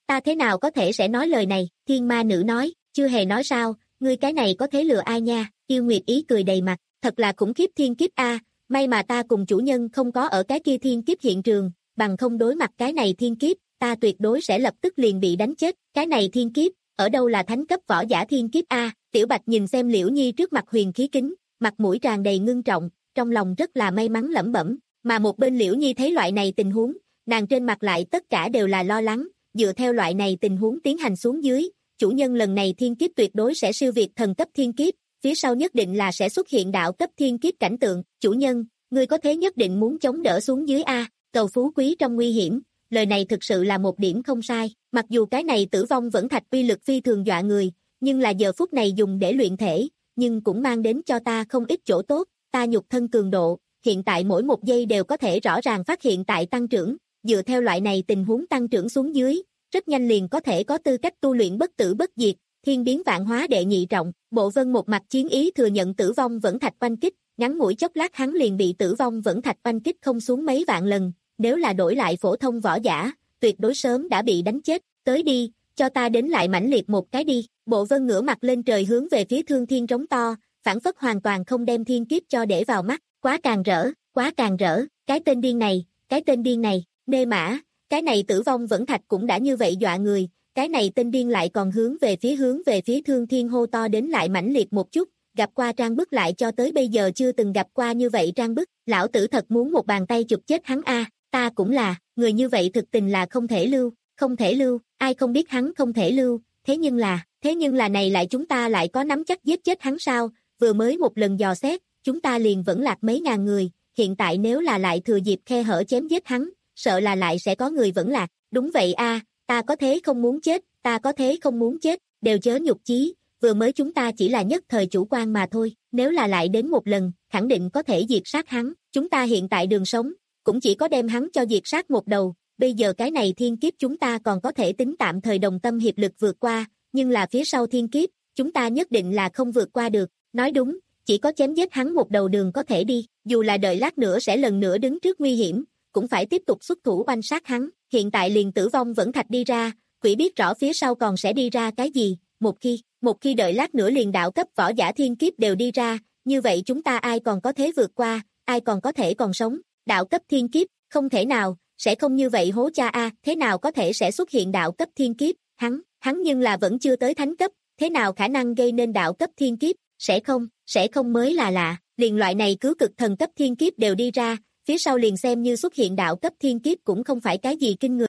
Speaker 2: ta thế nào có thể sẽ nói lời này, thiên ma nữ nói, chưa hề nói sao, ngươi cái này có thể lừa ai nha, yêu nguyệt ý cười đầy mặt, thật là khủng khiếp thiên kiếp a, may mà ta cùng chủ nhân không có ở cái kia thiên kiếp hiện trường, bằng không đối mặt cái này thiên kiếp, ta tuyệt đối sẽ lập tức liền bị đánh chết, cái này thiên kiếp, ở đâu là thánh cấp võ giả thiên kiếp a, Tiểu Bạch nhìn xem Liễu Nhi trước mặt huyền khí kính, mặt mũi tràn đầy ngưng trọng, trong lòng rất là may mắn lẩm bẩm, mà một bên Liễu Nhi thấy loại này tình huống, nàng trên mặt lại tất cả đều là lo lắng, dựa theo loại này tình huống tiến hành xuống dưới, chủ nhân lần này thiên kiếp tuyệt đối sẽ siêu việt thần cấp thiên kiếp, phía sau nhất định là sẽ xuất hiện đạo cấp thiên kiếp cảnh tượng, chủ nhân, ngươi có thế nhất định muốn chống đỡ xuống dưới a, cầu phú quý trong nguy hiểm, lời này thực sự là một điểm không sai, mặc dù cái này tử vong vẫn thạch uy lực phi thường dọa người, nhưng là giờ phút này dùng để luyện thể, nhưng cũng mang đến cho ta không ít chỗ tốt, ta nhục thân cường độ, hiện tại mỗi một giây đều có thể rõ ràng phát hiện tại tăng trưởng, dựa theo loại này tình huống tăng trưởng xuống dưới, rất nhanh liền có thể có tư cách tu luyện bất tử bất diệt, thiên biến vạn hóa đệ nhị trọng, Bộ Vân một mặt chiến ý thừa nhận tử vong vẫn thạch oanh kích, ngắn ngủi chốc lát hắn liền bị tử vong vẫn thạch oanh kích không xuống mấy vạn lần, nếu là đổi lại phổ thông võ giả, tuyệt đối sớm đã bị đánh chết, tới đi, cho ta đến lại mãnh liệt một cái đi, Bộ Vân ngửa mặt lên trời hướng về phía Thương Thiên trống to, phản phất hoàn toàn không đem thiên kiếp cho để vào mắt, quá càng rỡ, quá càng rỡ, cái tên điên này, cái tên điên này, nê mã, cái này tử vong vẫn thạch cũng đã như vậy dọa người, cái này tên điên lại còn hướng về phía hướng về phía Thương Thiên hô to đến lại mãnh liệt một chút, gặp qua trang bức lại cho tới bây giờ chưa từng gặp qua như vậy trang bức, lão tử thật muốn một bàn tay chụp chết hắn a, ta cũng là, người như vậy thực tình là không thể lưu, không thể lưu, ai không biết hắn không thể lưu, thế nhưng là, thế nhưng là này lại chúng ta lại có nắm chắc giết chết hắn sao, vừa mới một lần dò xét, chúng ta liền vẫn lạc mấy ngàn người, hiện tại nếu là lại thừa dịp khe hở chém giết hắn, sợ là lại sẽ có người vẫn lạc, đúng vậy a, ta có thế không muốn chết, ta có thế không muốn chết, đều chớ nhục chí, vừa mới chúng ta chỉ là nhất thời chủ quan mà thôi, nếu là lại đến một lần, khẳng định có thể diệt sát hắn, chúng ta hiện tại đường sống, cũng chỉ có đem hắn cho diệt sát một đầu, bây giờ cái này thiên kiếp chúng ta còn có thể tính tạm thời đồng tâm hiệp lực vượt qua, nhưng là phía sau thiên kiếp, chúng ta nhất định là không vượt qua được, nói đúng, chỉ có chém giết hắn một đầu đường có thể đi, dù là đợi lát nữa sẽ lần nữa đứng trước nguy hiểm, cũng phải tiếp tục xuất thủ oanh sát hắn, hiện tại liền tử vong vẫn thạch đi ra, quỷ biết rõ phía sau còn sẽ đi ra cái gì, một khi, một khi đợi lát nữa liền đạo cấp võ giả thiên kiếp đều đi ra, như vậy chúng ta ai còn có thế vượt qua, ai còn có thể còn sống, đạo cấp thiên kiếp, không thể nào, sẽ không như vậy hố cha a, thế nào có thể sẽ xuất hiện đạo cấp thiên kiếp, hắn, hắn nhưng là vẫn chưa tới thánh cấp, thế nào khả năng gây nên đạo cấp thiên kiếp, sẽ không, sẽ không mới là lạ, liền loại này cứu cực thần cấp thiên kiếp đều đi ra, phía sau liền xem như xuất hiện đạo cấp thiên kiếp cũng không phải cái gì kinh người.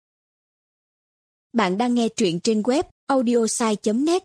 Speaker 3: Bạn đang nghe truyện trên web audiosai chấm net.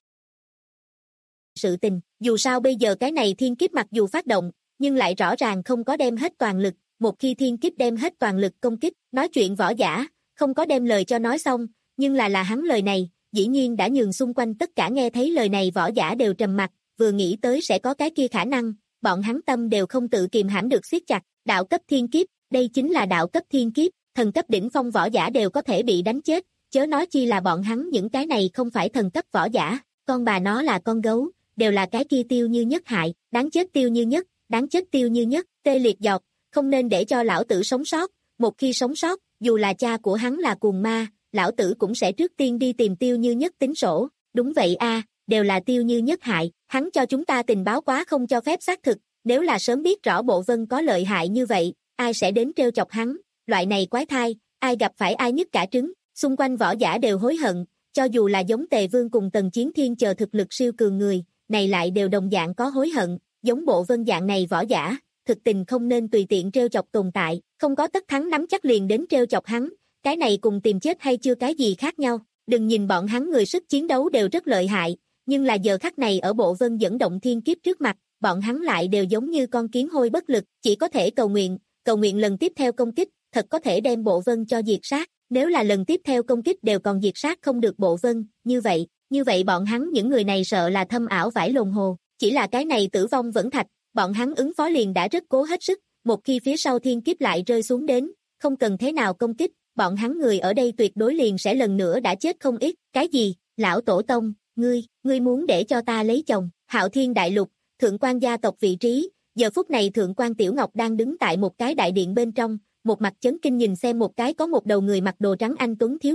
Speaker 2: Sự tình, dù sao bây giờ cái này thiên kiếp mặc dù phát động, nhưng lại rõ ràng không có đem hết toàn lực, một khi thiên kiếp đem hết toàn lực công kích, nói chuyện võ giả, không có đem lời cho nói xong, nhưng là là hắn lời này, dĩ nhiên đã nhường xung quanh tất cả nghe thấy lời này võ giả đều trầm mặt, vừa nghĩ tới sẽ có cái kia khả năng, bọn hắn tâm đều không tự kiềm hãm được siết chặt, đạo cấp thiên kiếp, đây chính là đạo cấp thiên kiếp, thần cấp đỉnh phong võ giả đều có thể bị đánh chết, chớ nói chi là bọn hắn những cái này không phải thần cấp võ giả, con bà nó là con gấu, đều là cái kia Tiêu Như Nhất hại, đáng chết Tiêu Như Nhất, đáng chết Tiêu Như Nhất, tê liệt giọt, không nên để cho lão tử sống sót, một khi sống sót, dù là cha của hắn là cuồng ma, lão tử cũng sẽ trước tiên đi tìm Tiêu Như Nhất tính sổ, đúng vậy a, đều là Tiêu Như Nhất hại, hắn cho chúng ta tình báo quá không cho phép xác thực, nếu là sớm biết rõ Bộ Vân có lợi hại như vậy, ai sẽ đến trêu chọc hắn, loại này quái thai, ai gặp phải ai nhất cả trứng, xung quanh võ giả đều hối hận, cho dù là giống Tề Vương cùng Tần Chiến Thiên chờ thực lực siêu cường người, này lại đều đồng dạng có hối hận, giống Bộ Vân dạng này võ giả, thực tình không nên tùy tiện trêu chọc tồn tại, không có tất thắng nắm chắc liền đến trêu chọc hắn, cái này cùng tìm chết hay chưa cái gì khác nhau, đừng nhìn bọn hắn người sức chiến đấu đều rất lợi hại, nhưng là giờ khắc này ở Bộ Vân dẫn động thiên kiếp trước mặt, bọn hắn lại đều giống như con kiến hôi bất lực, chỉ có thể cầu nguyện, cầu nguyện lần tiếp theo công kích, thật có thể đem Bộ Vân cho diệt sát, nếu là lần tiếp theo công kích đều còn diệt sát không được Bộ Vân, như vậy, như vậy bọn hắn những người này sợ là thâm ảo vải lồn hồ, chỉ là cái này tử vong vẫn thạch, bọn hắn ứng phó liền đã rất cố hết sức, một khi phía sau thiên kiếp lại rơi xuống đến, không cần thế nào công kích, bọn hắn người ở đây tuyệt đối liền sẽ lần nữa đã chết không ít, cái gì, lão tổ tông, ngươi, ngươi muốn để cho ta lấy chồng, Hạo Thiên Đại Lục, thượng quan gia tộc vị trí, giờ phút này thượng quan Tiểu Ngọc đang đứng tại một cái đại điện bên trong, một mặt chấn kinh nhìn xem một cái có một đầu người mặc đồ trắng anh tuấn thiếu niên,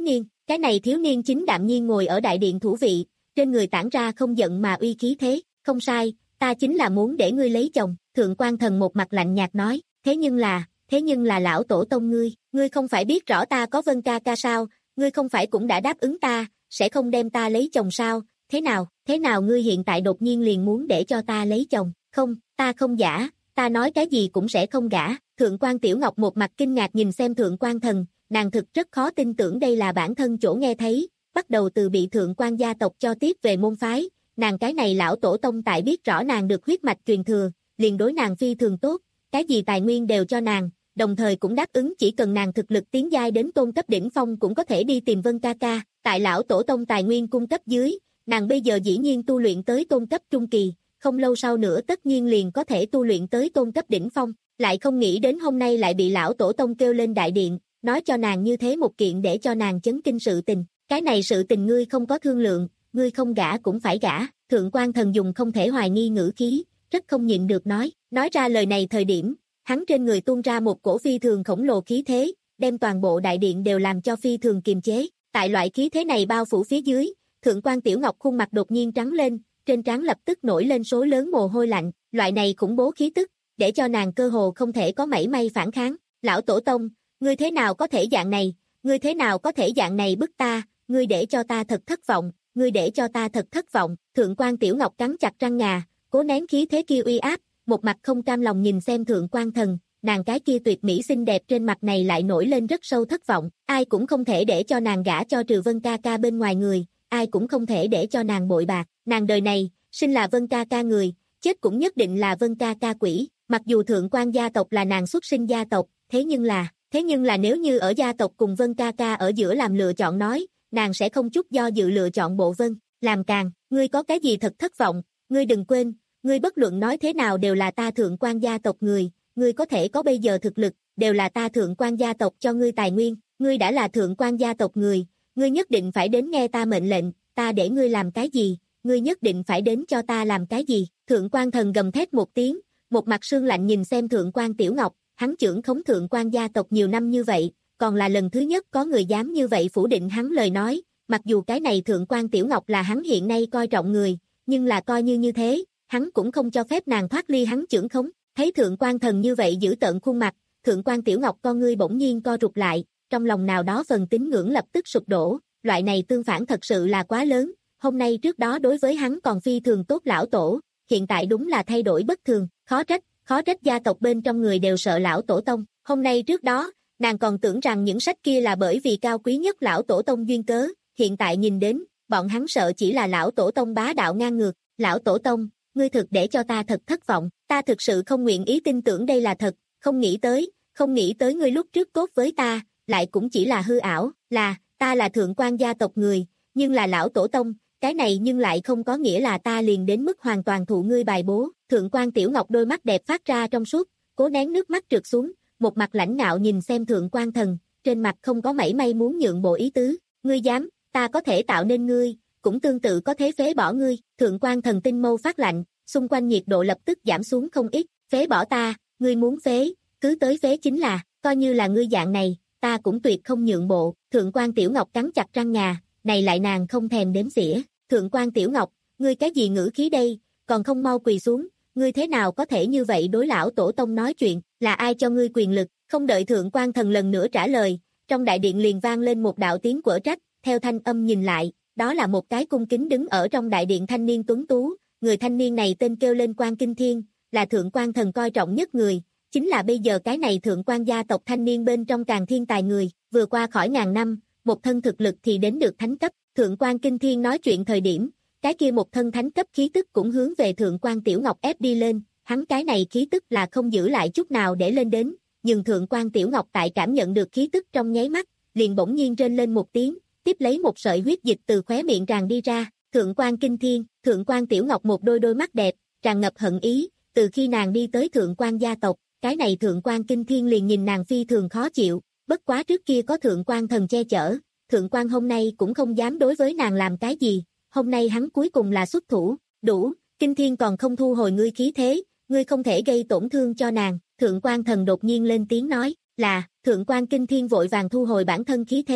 Speaker 2: Cái này thiếu niên chính đạm nhiên ngồi ở đại điện thủ vị, trên người tản ra không giận mà uy khí thế, không sai, ta chính là muốn để ngươi lấy chồng, Thượng Quan Thần một mặt lạnh nhạt nói, thế nhưng là, thế nhưng là lão tổ tông ngươi, ngươi không phải biết rõ ta có Vân ca ca sao, ngươi không phải cũng đã đáp ứng ta, sẽ không đem ta lấy chồng sao, thế nào, thế nào ngươi hiện tại đột nhiên liền muốn để cho ta lấy chồng, không, ta không giả, ta nói cái gì cũng sẽ không gả, Thượng Quan Tiểu Ngọc một mặt kinh ngạc nhìn xem Thượng Quan Thần, nàng thực rất khó tin tưởng đây là bản thân chỗ nghe thấy, bắt đầu từ bị Thượng Quan gia tộc cho tiếp về môn phái, nàng cái này lão tổ tông tại biết rõ nàng được huyết mạch truyền thừa, liền đối nàng phi thường tốt, cái gì tài nguyên đều cho nàng, đồng thời cũng đáp ứng chỉ cần nàng thực lực tiến giai đến tôn cấp đỉnh phong cũng có thể đi tìm Vân ca ca, tại lão tổ tông tài nguyên cung cấp dưới, nàng bây giờ dĩ nhiên tu luyện tới tôn cấp trung kỳ, không lâu sau nữa tất nhiên liền có thể tu luyện tới tôn cấp đỉnh phong, lại không nghĩ đến hôm nay lại bị lão tổ tông kêu lên đại điện, nói cho nàng như thế một kiện để cho nàng chấn kinh sự tình, cái này sự tình ngươi không có thương lượng, ngươi không gả cũng phải gả, Thượng Quan Thần dùng không thể hoài nghi ngữ khí, rất không nhịn được nói, nói ra lời này thời điểm, hắn trên người tuôn ra một cổ phi thường khổng lồ khí thế, đem toàn bộ đại điện đều làm cho phi thường kiềm chế, tại loại khí thế này bao phủ phía dưới, Thượng Quan Tiểu Ngọc khuôn mặt đột nhiên trắng lên, trên trán lập tức nổi lên số lớn mồ hôi lạnh, loại này khủng bố khí tức, để cho nàng cơ hồ không thể có mảy may phản kháng, lão tổ tông, ngươi thế nào có thể dạng này, ngươi thế nào có thể dạng này bức ta, ngươi để cho ta thật thất vọng, ngươi để cho ta thật thất vọng, Thượng Quan Tiểu Ngọc cắn chặt răng ngà, cố nén khí thế kia uy áp, một mặt không cam lòng nhìn xem Thượng Quan Thần, nàng cái kia tuyệt mỹ xinh đẹp trên mặt này lại nổi lên rất sâu thất vọng, ai cũng không thể để cho nàng gả cho trừ Vân ca ca bên ngoài người, ai cũng không thể để cho nàng bội bạc, nàng đời này, sinh là Vân ca ca người, chết cũng nhất định là Vân ca ca quỷ, mặc dù Thượng Quan gia tộc là nàng xuất sinh gia tộc, thế nhưng là, thế nhưng là nếu như ở gia tộc cùng Vân ca ca ở giữa làm lựa chọn nói, nàng sẽ không chút do dự lựa chọn bộ Vân, làm càng, ngươi có cái gì thật thất vọng, ngươi đừng quên, ngươi bất luận nói thế nào đều là ta Thượng Quan gia tộc người, ngươi có thể có bây giờ thực lực, đều là ta Thượng Quan gia tộc cho ngươi tài nguyên, ngươi đã là Thượng Quan gia tộc người, ngươi nhất định phải đến nghe ta mệnh lệnh, ta để ngươi làm cái gì, ngươi nhất định phải đến cho ta làm cái gì, Thượng Quan Thần gầm thét một tiếng, một mặt sương lạnh nhìn xem Thượng Quan Tiểu Ngọc, hắn trưởng khống Thượng Quan gia tộc nhiều năm như vậy, còn là lần thứ nhất có người dám như vậy phủ định hắn lời nói, mặc dù cái này Thượng Quan Tiểu Ngọc là hắn hiện nay coi trọng người, nhưng là coi như như thế, hắn cũng không cho phép nàng thoát ly hắn trưởng khống, thấy Thượng Quan Thần như vậy giữ tợn khuôn mặt, Thượng Quan Tiểu Ngọc con ngươi bỗng nhiên co rụt lại, trong lòng nào đó phần tín ngưỡng lập tức sụp đổ, loại này tương phản thật sự là quá lớn, hôm nay trước đó đối với hắn còn phi thường tốt lão tổ, hiện tại đúng là thay đổi bất thường, khó trách, khó trách gia tộc bên trong người đều sợ lão tổ tông, hôm nay trước đó, nàng còn tưởng rằng những sách kia là bởi vì cao quý nhất lão tổ tông duyên cớ, hiện tại nhìn đến, bọn hắn sợ chỉ là lão tổ tông bá đạo ngang ngược, lão tổ tông, ngươi thực để cho ta thật thất vọng, ta thực sự không nguyện ý tin tưởng đây là thật, không nghĩ tới, không nghĩ tới ngươi lúc trước tốt với ta, lại cũng chỉ là hư ảo, là, ta là Thượng Quan gia tộc người, nhưng là lão tổ tông, cái này nhưng lại không có nghĩa là ta liền đến mức hoàn toàn thụ ngươi bài bố, Thượng Quan Tiểu Ngọc đôi mắt đẹp phát ra trong suốt, cố nén nước mắt trượt xuống, một mặt lãnh ngạo nhìn xem Thượng Quan Thần, trên mặt không có mảy may muốn nhượng bộ ý tứ, ngươi dám, ta có thể tạo nên ngươi, cũng tương tự có thể phế bỏ ngươi, Thượng Quan Thần tinh mâu phát lạnh, xung quanh nhiệt độ lập tức giảm xuống không ít, phế bỏ ta, ngươi muốn phế, cứ tới phế chính là, coi như là ngươi dạng này, ta cũng tuyệt không nhượng bộ, Thượng Quan Tiểu Ngọc cắn chặt răng ngà, này lại nàng không thèm đếm xỉa, Thượng Quan Tiểu Ngọc, ngươi cái gì ngữ khí đây, còn không mau quỳ xuống, ngươi thế nào có thể như vậy đối lão tổ tông nói chuyện, là ai cho ngươi quyền lực, không đợi Thượng Quan Thần lần nữa trả lời, trong đại điện liền vang lên một đạo tiếng quở trách, theo thanh âm nhìn lại, đó là một cái cung kính đứng ở trong đại điện thanh niên tuấn tú, người thanh niên này tên kêu lên Quan Kinh Thiên, là Thượng Quan Thần coi trọng nhất người, chính là bây giờ cái này Thượng Quan gia tộc thanh niên bên trong càng thiên tài người, vừa qua khỏi ngàn năm, một thân thực lực thì đến được thánh cấp, Thượng Quan Kinh Thiên nói chuyện thời điểm, cái kia một thân thánh cấp khí tức cũng hướng về Thượng Quan Tiểu Ngọc ép đi lên, hắn cái này khí tức là không giữ lại chút nào để lên đến, nhưng Thượng Quan Tiểu Ngọc tại cảm nhận được khí tức trong nháy mắt, liền bỗng nhiên rên lên một tiếng, tiếp lấy một sợi huyết dịch từ khóe miệng tràn đi ra, Thượng Quan Kinh Thiên, Thượng Quan Tiểu Ngọc một đôi đôi mắt đẹp, tràn ngập hận ý, từ khi nàng đi tới Thượng Quan gia tộc, cái này Thượng Quan Kinh Thiên liền nhìn nàng phi thường khó chịu, bất quá trước kia có Thượng Quan Thần che chở, Thượng Quan hôm nay cũng không dám đối với nàng làm cái gì, hôm nay hắn cuối cùng là xuất thủ, đủ, Kinh Thiên còn không thu hồi ngươi khí thế, ngươi không thể gây tổn thương cho nàng, Thượng Quan Thần đột nhiên lên tiếng nói, là, Thượng Quan Kinh Thiên vội vàng thu hồi bản thân khí thế,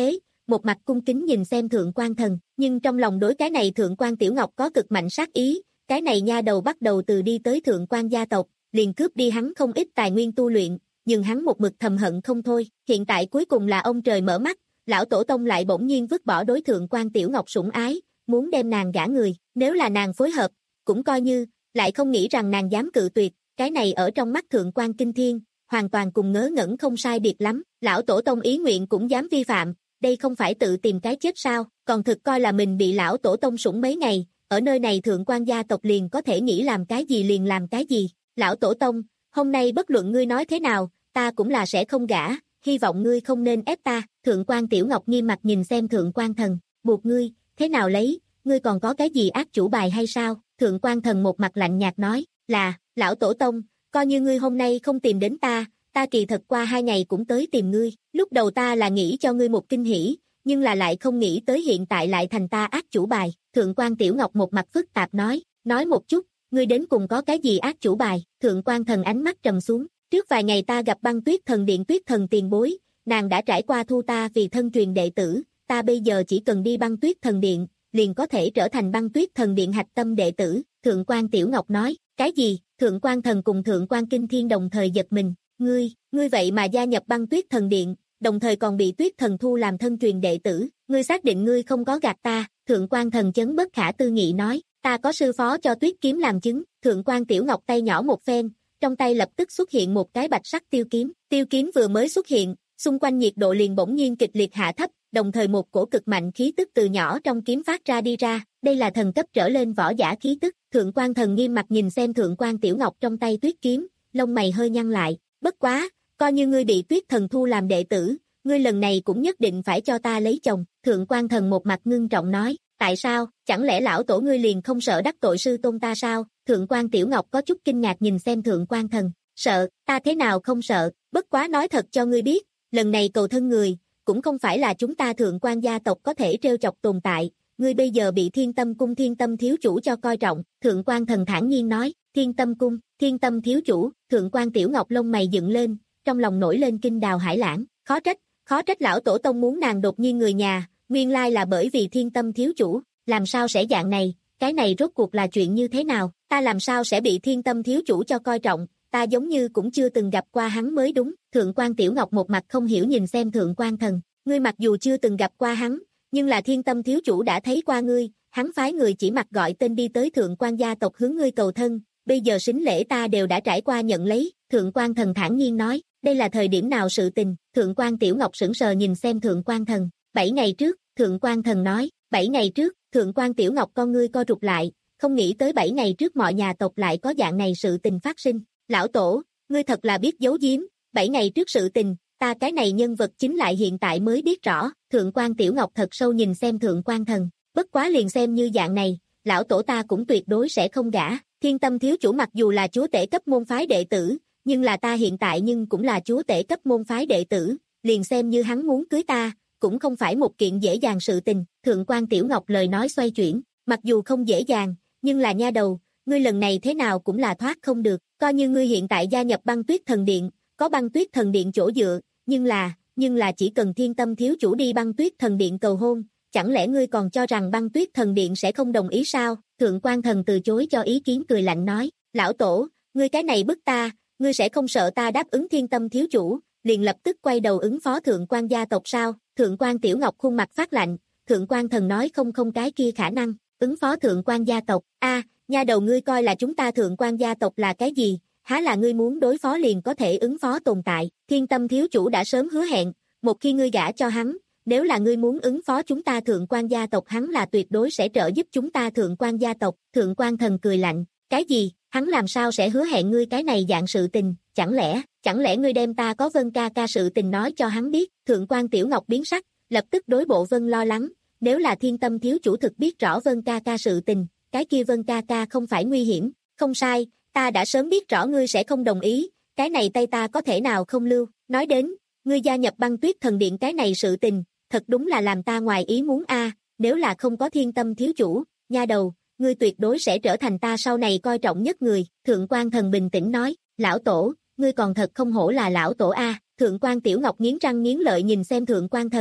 Speaker 2: một mặt cung kính nhìn xem Thượng Quan Thần, nhưng trong lòng đối cái này Thượng Quan Tiểu Ngọc có cực mạnh sát ý, cái này nha đầu bắt đầu từ đi tới Thượng Quan gia tộc, liền cướp đi hắn không ít tài nguyên tu luyện, nhưng hắn một mực thầm hận không thôi, hiện tại cuối cùng là ông trời mở mắt, lão tổ tông lại bỗng nhiên vứt bỏ đối Thượng Quan Tiểu Ngọc sủng ái, muốn đem nàng gả người, nếu là nàng phối hợp, cũng coi như, lại không nghĩ rằng nàng dám cự tuyệt, cái này ở trong mắt Thượng Quan Kinh Thiên, hoàn toàn cùng ngớ ngẩn không sai biệt lắm, lão tổ tông ý nguyện cũng dám vi phạm, đây không phải tự tìm cái chết sao, còn thực coi là mình bị lão tổ tông sủng mấy ngày, ở nơi này Thượng Quan gia tộc liền có thể nghĩ làm cái gì liền làm cái gì, lão tổ tông, hôm nay bất luận ngươi nói thế nào, ta cũng là sẽ không gả, hy vọng ngươi không nên ép ta, Thượng Quan Tiểu Ngọc nghiêm mặt nhìn xem Thượng Quan Thần, buộc ngươi, thế nào lấy, ngươi còn có cái gì ác chủ bài hay sao, Thượng Quan Thần một mặt lạnh nhạt nói, là, lão tổ tông, coi như ngươi hôm nay không tìm đến ta, ta kỳ thật qua hai ngày cũng tới tìm ngươi, lúc đầu ta là nghĩ cho ngươi một kinh hỉ, nhưng là lại không nghĩ tới hiện tại lại thành ta ác chủ bài, Thượng Quan Tiểu Ngọc một mặt phức tạp nói, nói một chút, ngươi đến cùng có cái gì ác chủ bài, Thượng Quan Thần ánh mắt trầm xuống, trước vài ngày ta gặp Băng Tuyết Thần Điện Tuyết Thần tiền bối, nàng đã trải qua thu ta vì thân truyền đệ tử, ta bây giờ chỉ cần đi Băng Tuyết Thần Điện, liền có thể trở thành Băng Tuyết Thần Điện hạch tâm đệ tử, Thượng Quan Tiểu Ngọc nói, cái gì, Thượng Quan Thần cùng Thượng Quan Kinh Thiên đồng thời giật mình, ngươi, ngươi vậy mà gia nhập Băng Tuyết Thần Điện, đồng thời còn bị Tuyết Thần thu làm thân truyền đệ tử, ngươi xác định ngươi không có gạt ta, Thượng Quan Thần chấn bất khả tư nghị nói, ta có sư phó cho Tuyết kiếm làm chứng, Thượng Quan Tiểu Ngọc tay nhỏ một phen, trong tay lập tức xuất hiện một cái bạch sắc tiêu kiếm, tiêu kiếm vừa mới xuất hiện, xung quanh nhiệt độ liền bỗng nhiên kịch liệt hạ thấp, đồng thời một cổ cực mạnh khí tức từ nhỏ trong kiếm phát ra đi ra, đây là thần cấp trở lên võ giả khí tức, Thượng Quan Thần nghiêm mặt nhìn xem Thượng Quan Tiểu Ngọc trong tay tuyết kiếm, lông mày hơi nhăn lại, bất quá, coi như ngươi bị Tuyết Thần thu làm đệ tử, ngươi lần này cũng nhất định phải cho ta lấy chồng, Thượng Quan Thần một mặt ngưng trọng nói, tại sao, chẳng lẽ lão tổ ngươi liền không sợ đắc tội sư tôn ta sao, Thượng Quan Tiểu Ngọc có chút kinh ngạc nhìn xem Thượng Quan Thần, sợ, ta thế nào không sợ, bất quá nói thật cho ngươi biết, lần này cầu thân người, cũng không phải là chúng ta Thượng Quan gia tộc có thể trêu chọc tồn tại, ngươi bây giờ bị Thiên Tâm Cung Thiên Tâm thiếu chủ cho coi trọng, Thượng Quan Thần thản nhiên nói, Thiên Tâm Cung, Thiên Tâm thiếu chủ, Thượng Quan Tiểu Ngọc lông mày dựng lên, trong lòng nổi lên kinh đào hải lãng, khó trách, khó trách lão tổ tông muốn nàng đột nhiên người nhà, nguyên lai là bởi vì Thiên Tâm thiếu chủ, làm sao sẽ dạng này, cái này rốt cuộc là chuyện như thế nào, ta làm sao sẽ bị Thiên Tâm thiếu chủ cho coi trọng, ta giống như cũng chưa từng gặp qua hắn mới đúng, Thượng Quan Tiểu Ngọc một mặt không hiểu nhìn xem Thượng Quan Thần, ngươi mặc dù chưa từng gặp qua hắn, nhưng là Thiên Tâm thiếu chủ đã thấy qua ngươi, hắn phái người chỉ mặt gọi tên đi tới Thượng Quan gia tộc hướng ngươi cầu thân, bây giờ sính lễ ta đều đã trải qua nhận lấy, Thượng Quan Thần thản nhiên nói, đây là thời điểm nào sự tình, Thượng Quan Tiểu Ngọc sững sờ nhìn xem Thượng Quan Thần, bảy ngày trước, Thượng Quan Thần nói, bảy ngày trước, Thượng Quan Tiểu Ngọc con ngươi co rụt lại, không nghĩ tới bảy ngày trước mọi nhà tộc lại có dạng này sự tình phát sinh, lão tổ, ngươi thật là biết giấu giếm, bảy ngày trước sự tình, ta cái này nhân vật chính lại hiện tại mới biết rõ, Thượng Quan Tiểu Ngọc thật sâu nhìn xem Thượng Quan Thần, bất quá liền xem như dạng này, lão tổ ta cũng tuyệt đối sẽ không gả, Thiên Tâm thiếu chủ mặc dù là chúa tể cấp môn phái đệ tử, nhưng là ta hiện tại nhưng cũng là chúa tể cấp môn phái đệ tử, liền xem như hắn muốn cưới ta, cũng không phải một kiện dễ dàng sự tình, Thượng Quan Tiểu Ngọc lời nói xoay chuyển, mặc dù không dễ dàng, nhưng là nha đầu, ngươi lần này thế nào cũng là thoát không được, coi như ngươi hiện tại gia nhập Băng Tuyết Thần Điện, có Băng Tuyết Thần Điện chỗ dựa, nhưng là, nhưng là chỉ cần Thiên Tâm thiếu chủ đi Băng Tuyết Thần Điện cầu hôn, chẳng lẽ ngươi còn cho rằng Băng Tuyết Thần Điện sẽ không đồng ý sao? Thượng Quan Thần từ chối cho ý kiến cười lạnh nói, lão tổ, ngươi cái này bức ta, ngươi sẽ không sợ ta đáp ứng Thiên Tâm thiếu chủ, liền lập tức quay đầu ứng phó Thượng Quan gia tộc sao? Thượng Quan Tiểu Ngọc khuôn mặt phát lạnh, Thượng Quan Thần nói không không cái kia khả năng, ứng phó Thượng Quan gia tộc, a, nha đầu ngươi coi là chúng ta Thượng Quan gia tộc là cái gì, há là ngươi muốn đối phó liền có thể ứng phó tồn tại, Thiên Tâm thiếu chủ đã sớm hứa hẹn, một khi ngươi gả cho hắn, nếu là ngươi muốn ứng phó chúng ta Thượng Quan gia tộc hắn là tuyệt đối sẽ trợ giúp chúng ta Thượng Quan gia tộc, Thượng Quan Thần cười lạnh, cái gì, hắn làm sao sẽ hứa hẹn ngươi cái này dạng sự tình, chẳng lẽ, chẳng lẽ ngươi đem ta có Vân ca ca sự tình nói cho hắn biết, Thượng Quan Tiểu Ngọc biến sắc, lập tức đối bộ Vân lo lắng, nếu là Thiên Tâm thiếu chủ thực biết rõ Vân ca ca sự tình, cái kia Vân ca ca không phải nguy hiểm, không sai, ta đã sớm biết rõ ngươi sẽ không đồng ý, cái này tay ta có thể nào không lưu, nói đến, ngươi gia nhập Băng Tuyết Thần Điện cái này sự tình, thật đúng là làm ta ngoài ý muốn a, nếu là không có Thiên Tâm thiếu chủ, nha đầu, ngươi tuyệt đối sẽ trở thành ta sau này coi trọng nhất người, Thượng Quan Thần bình tĩnh nói, lão tổ, ngươi còn thật không hổ là lão tổ a, Thượng Quan Tiểu Ngọc nghiến răng nghiến lợi nhìn xem Thượng Quan Thần,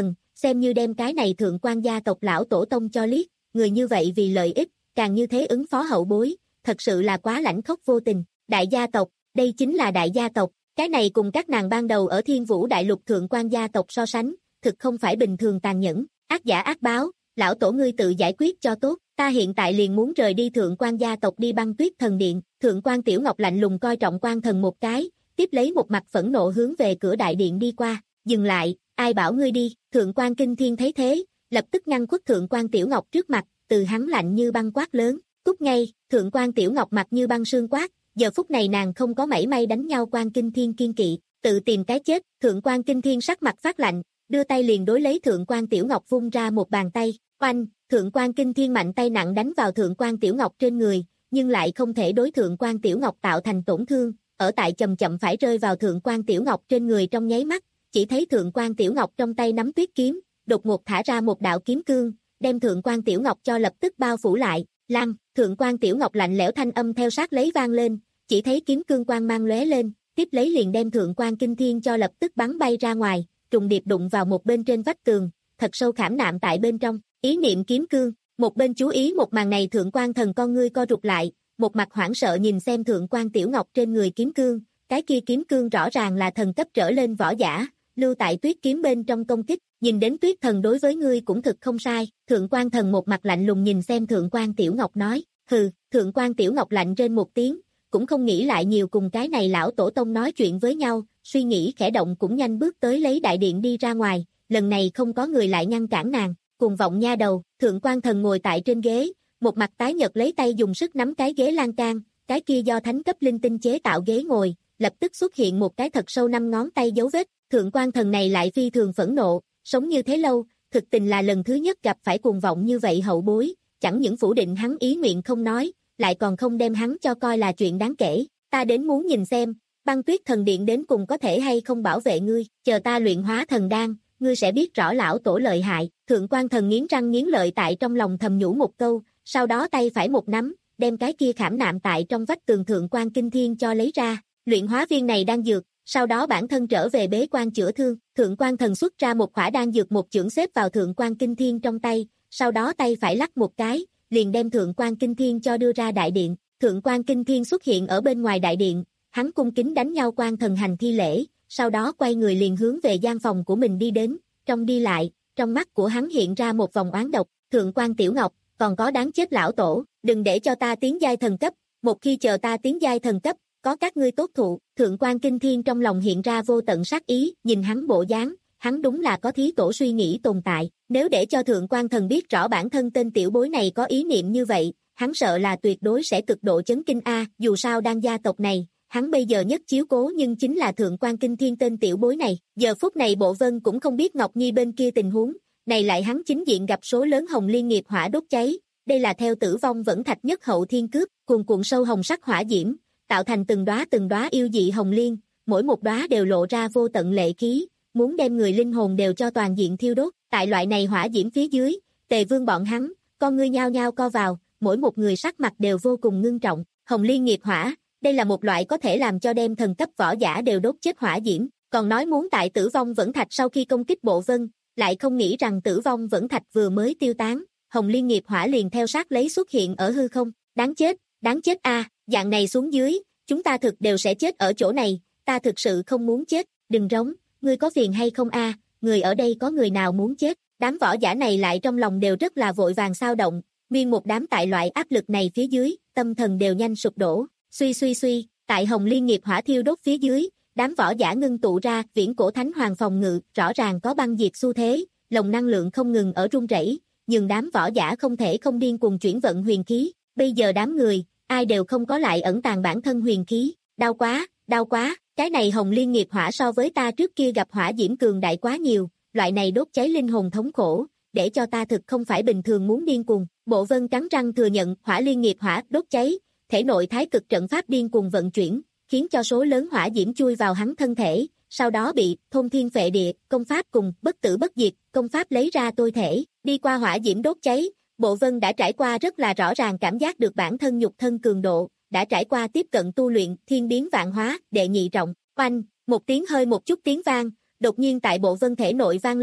Speaker 2: xem như đem cái này thượng quan gia tộc lão tổ tông cho liếc, người như vậy vì lợi ích, càng như thế ứng phó hậu bối, thật sự là quá lãnh khốc vô tình. Đại gia tộc, đây chính là đại gia tộc, cái này cùng các nàng ban đầu ở Thiên Vũ Đại Lục thượng quan gia tộc so sánh, thực không phải bình thường tàn nhẫn, ác giả ác báo, lão tổ ngươi tự giải quyết cho tốt, ta hiện tại liền muốn rời đi thượng quan gia tộc đi Băng Tuyết Thần Điện. Thượng quan Tiểu Ngọc lạnh lùng coi trọng quan thần một cái, tiếp lấy một mặt phẫn nộ hướng về cửa đại điện đi qua, dừng lại, ai bảo ngươi đi. Thượng quan Kinh Thiên thấy thế, lập tức ngăn khuất thượng quan Tiểu Ngọc trước mặt, từ hắn lạnh như băng quát lớn, cút ngay. Thượng quan Tiểu Ngọc mặt như băng sương quát, giờ phút này nàng không có mảy may đánh nhau quan Kinh Thiên kiên kỵ, tự tìm cái chết. Thượng quan Kinh Thiên sắc mặt phát lạnh, đưa tay liền đối lấy thượng quan Tiểu Ngọc vung ra một bàn tay, oanh. Thượng quan Kinh Thiên mạnh tay nặng đánh vào thượng quan Tiểu Ngọc trên người, nhưng lại không thể đối thượng quan Tiểu Ngọc tạo thành tổn thương, ở tại chậm chậm phải rơi vào thượng quan Tiểu Ngọc trên người trong nháy mắt, chỉ thấy thượng quan Tiểu Ngọc trong tay nắm tuyết kiếm, đột ngột thả ra một đạo kiếm cương, đem thượng quan Tiểu Ngọc cho lập tức bao phủ lại. Lăng. Thượng quan Tiểu Ngọc lạnh lẽo thanh âm theo sát lấy vang lên, chỉ thấy kiếm cương quang mang lóe lên, tiếp lấy liền đem thượng quan Kinh Thiên cho lập tức bắn bay ra ngoài, trùng điệp đụng vào một bên trên vách tường, thật sâu khảm nạm tại bên trong. Ý niệm kiếm cương, một bên chú ý một màn này thượng quan thần con ngươi co rụt lại, một mặt hoảng sợ nhìn xem thượng quan Tiểu Ngọc trên người kiếm cương, cái kia kiếm cương rõ ràng là thần cấp trở lên võ giả, lưu tại tuyết kiếm bên trong công kích, nhìn đến tuyết thần đối với ngươi cũng thực không sai. Thượng quan thần một mặt lạnh lùng nhìn xem thượng quan Tiểu Ngọc nói, hừ. Thượng quan Tiểu Ngọc lạnh trên một tiếng, cũng không nghĩ lại nhiều cùng cái này lão tổ tông nói chuyện với nhau, suy nghĩ khẽ động cũng nhanh bước tới lấy đại điện đi ra ngoài, lần này không có người lại ngăn cản nàng. Cuồng vọng nha đầu. Thượng quan thần ngồi tại trên ghế, một mặt tái nhợt lấy tay dùng sức nắm cái ghế lan can, cái kia do thánh cấp linh tinh chế tạo ghế ngồi, lập tức xuất hiện một cái thật sâu năm ngón tay dấu vết. Thượng quan thần này lại phi thường phẫn nộ, sống như thế lâu, thực tình là lần thứ nhất gặp phải cuồng vọng như vậy hậu bối, chẳng những phủ định hắn ý nguyện không nói, lại còn không đem hắn cho coi là chuyện đáng kể. Ta đến muốn nhìn xem, Băng Tuyết Thần Điện đến cùng có thể hay không bảo vệ ngươi, chờ ta luyện hóa thần đan, ngươi sẽ biết rõ lão tổ lợi hại. Thượng quan thần nghiến răng nghiến lợi tại trong lòng thầm nhủ một câu, sau đó tay phải một nắm, đem cái kia khảm nạm tại trong vách tường thượng quan Kinh Thiên cho lấy ra, luyện hóa viên này đan dược, sau đó bản thân trở về bế quan chữa thương. Thượng quan thần xuất ra một khỏa đan dược một chưởng xếp vào thượng quan Kinh Thiên trong tay, sau đó tay phải lắc một cái, liền đem thượng quan Kinh Thiên cho đưa ra đại điện. Thượng quan Kinh Thiên xuất hiện ở bên ngoài đại điện, hắn cung kính đánh nhau quan thần hành thi lễ, sau đó quay người liền hướng về gian phòng của mình đi đến, trong đi lại, trong mắt của hắn hiện ra một vòng oán độc. Thượng quan Tiểu Ngọc, còn có đáng chết lão tổ, đừng để cho ta tiến giai thần cấp, một khi chờ ta tiến giai thần cấp, có các ngươi tốt thụ. Thượng quan Kinh Thiên trong lòng hiện ra vô tận sát ý, nhìn hắn bộ dáng, hắn đúng là có thí tổ suy nghĩ tồn tại, nếu để cho thượng quan thần biết rõ bản thân tên tiểu bối này có ý niệm như vậy, hắn sợ là tuyệt đối sẽ cực độ chấn kinh a. Dù sao đang gia tộc này, hắn bây giờ nhất chiếu cố nhưng chính là thượng quan Kinh Thiên tên tiểu bối này. Giờ phút này Bộ Vân cũng không biết Ngọc Nhi bên kia tình huống, này lại hắn chính diện gặp số lớn hồng liên nghiệp hỏa đốt cháy, đây là theo Tử Vong Vẫn Thạch nhất hậu thiên cướp, cuồn cuộn sâu hồng sắc hỏa diễm, tạo thành từng đóa từng đóa yêu dị hồng liên, mỗi một đóa đều lộ ra vô tận lệ khí, muốn đem người linh hồn đều cho toàn diện thiêu đốt. Tại loại này hỏa diễm phía dưới, Tề Vương bọn hắn, con ngươi nhao nhao co vào, mỗi một người sắc mặt đều vô cùng ngưng trọng. Hồng liên nghiệp hỏa, đây là một loại có thể làm cho đem thần cấp võ giả đều đốt chết hỏa diễm, còn nói muốn tại Tử Vong Vẫn Thạch sau khi công kích Bộ Vân, lại không nghĩ rằng Tử Vong Vẫn Thạch vừa mới tiêu tán, hồng liên nghiệp hỏa liền theo sát lấy xuất hiện ở hư không. Đáng chết, đáng chết a, dạng này xuống dưới, chúng ta thực đều sẽ chết ở chỗ này, ta thực sự không muốn chết. Đừng rống, ngươi có phiền hay không a, người ở đây có người nào muốn chết? Đám võ giả này lại trong lòng đều rất là vội vàng sao động, nguyên một đám tại loại áp lực này phía dưới, tâm thần đều nhanh sụp đổ. Suy suy suy, tại hồng liên nghiệp hỏa thiêu đốt phía dưới, đám võ giả ngưng tụ ra viễn cổ thánh hoàng phòng ngự, rõ ràng có băng diệt xu thế, lồng năng lượng không ngừng ở rung rẩy, nhưng đám võ giả không thể không điên cuồng chuyển vận huyền khí. Bây giờ đám người, ai đều không có lại ẩn tàng bản thân huyền khí. Đau quá, đau quá, cái này hồng liên nghiệp hỏa so với ta trước kia gặp hỏa diễm cường đại quá nhiều, loại này đốt cháy linh hồn thống khổ, để cho ta thực không phải bình thường muốn điên cuồng. Bộ Vân cắn răng thừa nhận hỏa liên nghiệp hỏa đốt cháy, thể nội thái cực trận pháp điên cuồng vận chuyển, khiến cho số lớn hỏa diễm chui vào hắn thân thể, sau đó bị thôn thiên phệ địa công pháp cùng bất tử bất diệt công pháp lấy ra tôi thể. Đi qua hỏa diễm đốt cháy, Bộ Vân đã trải qua rất là rõ ràng cảm giác được bản thân nhục thân cường độ, đã trải qua tiếp cận tu luyện thiên biến vạn hóa đệ nhị trọng. Oanh, một tiếng hơi một chút tiếng vang, đột nhiên tại Bộ Vân thể nội vang lên,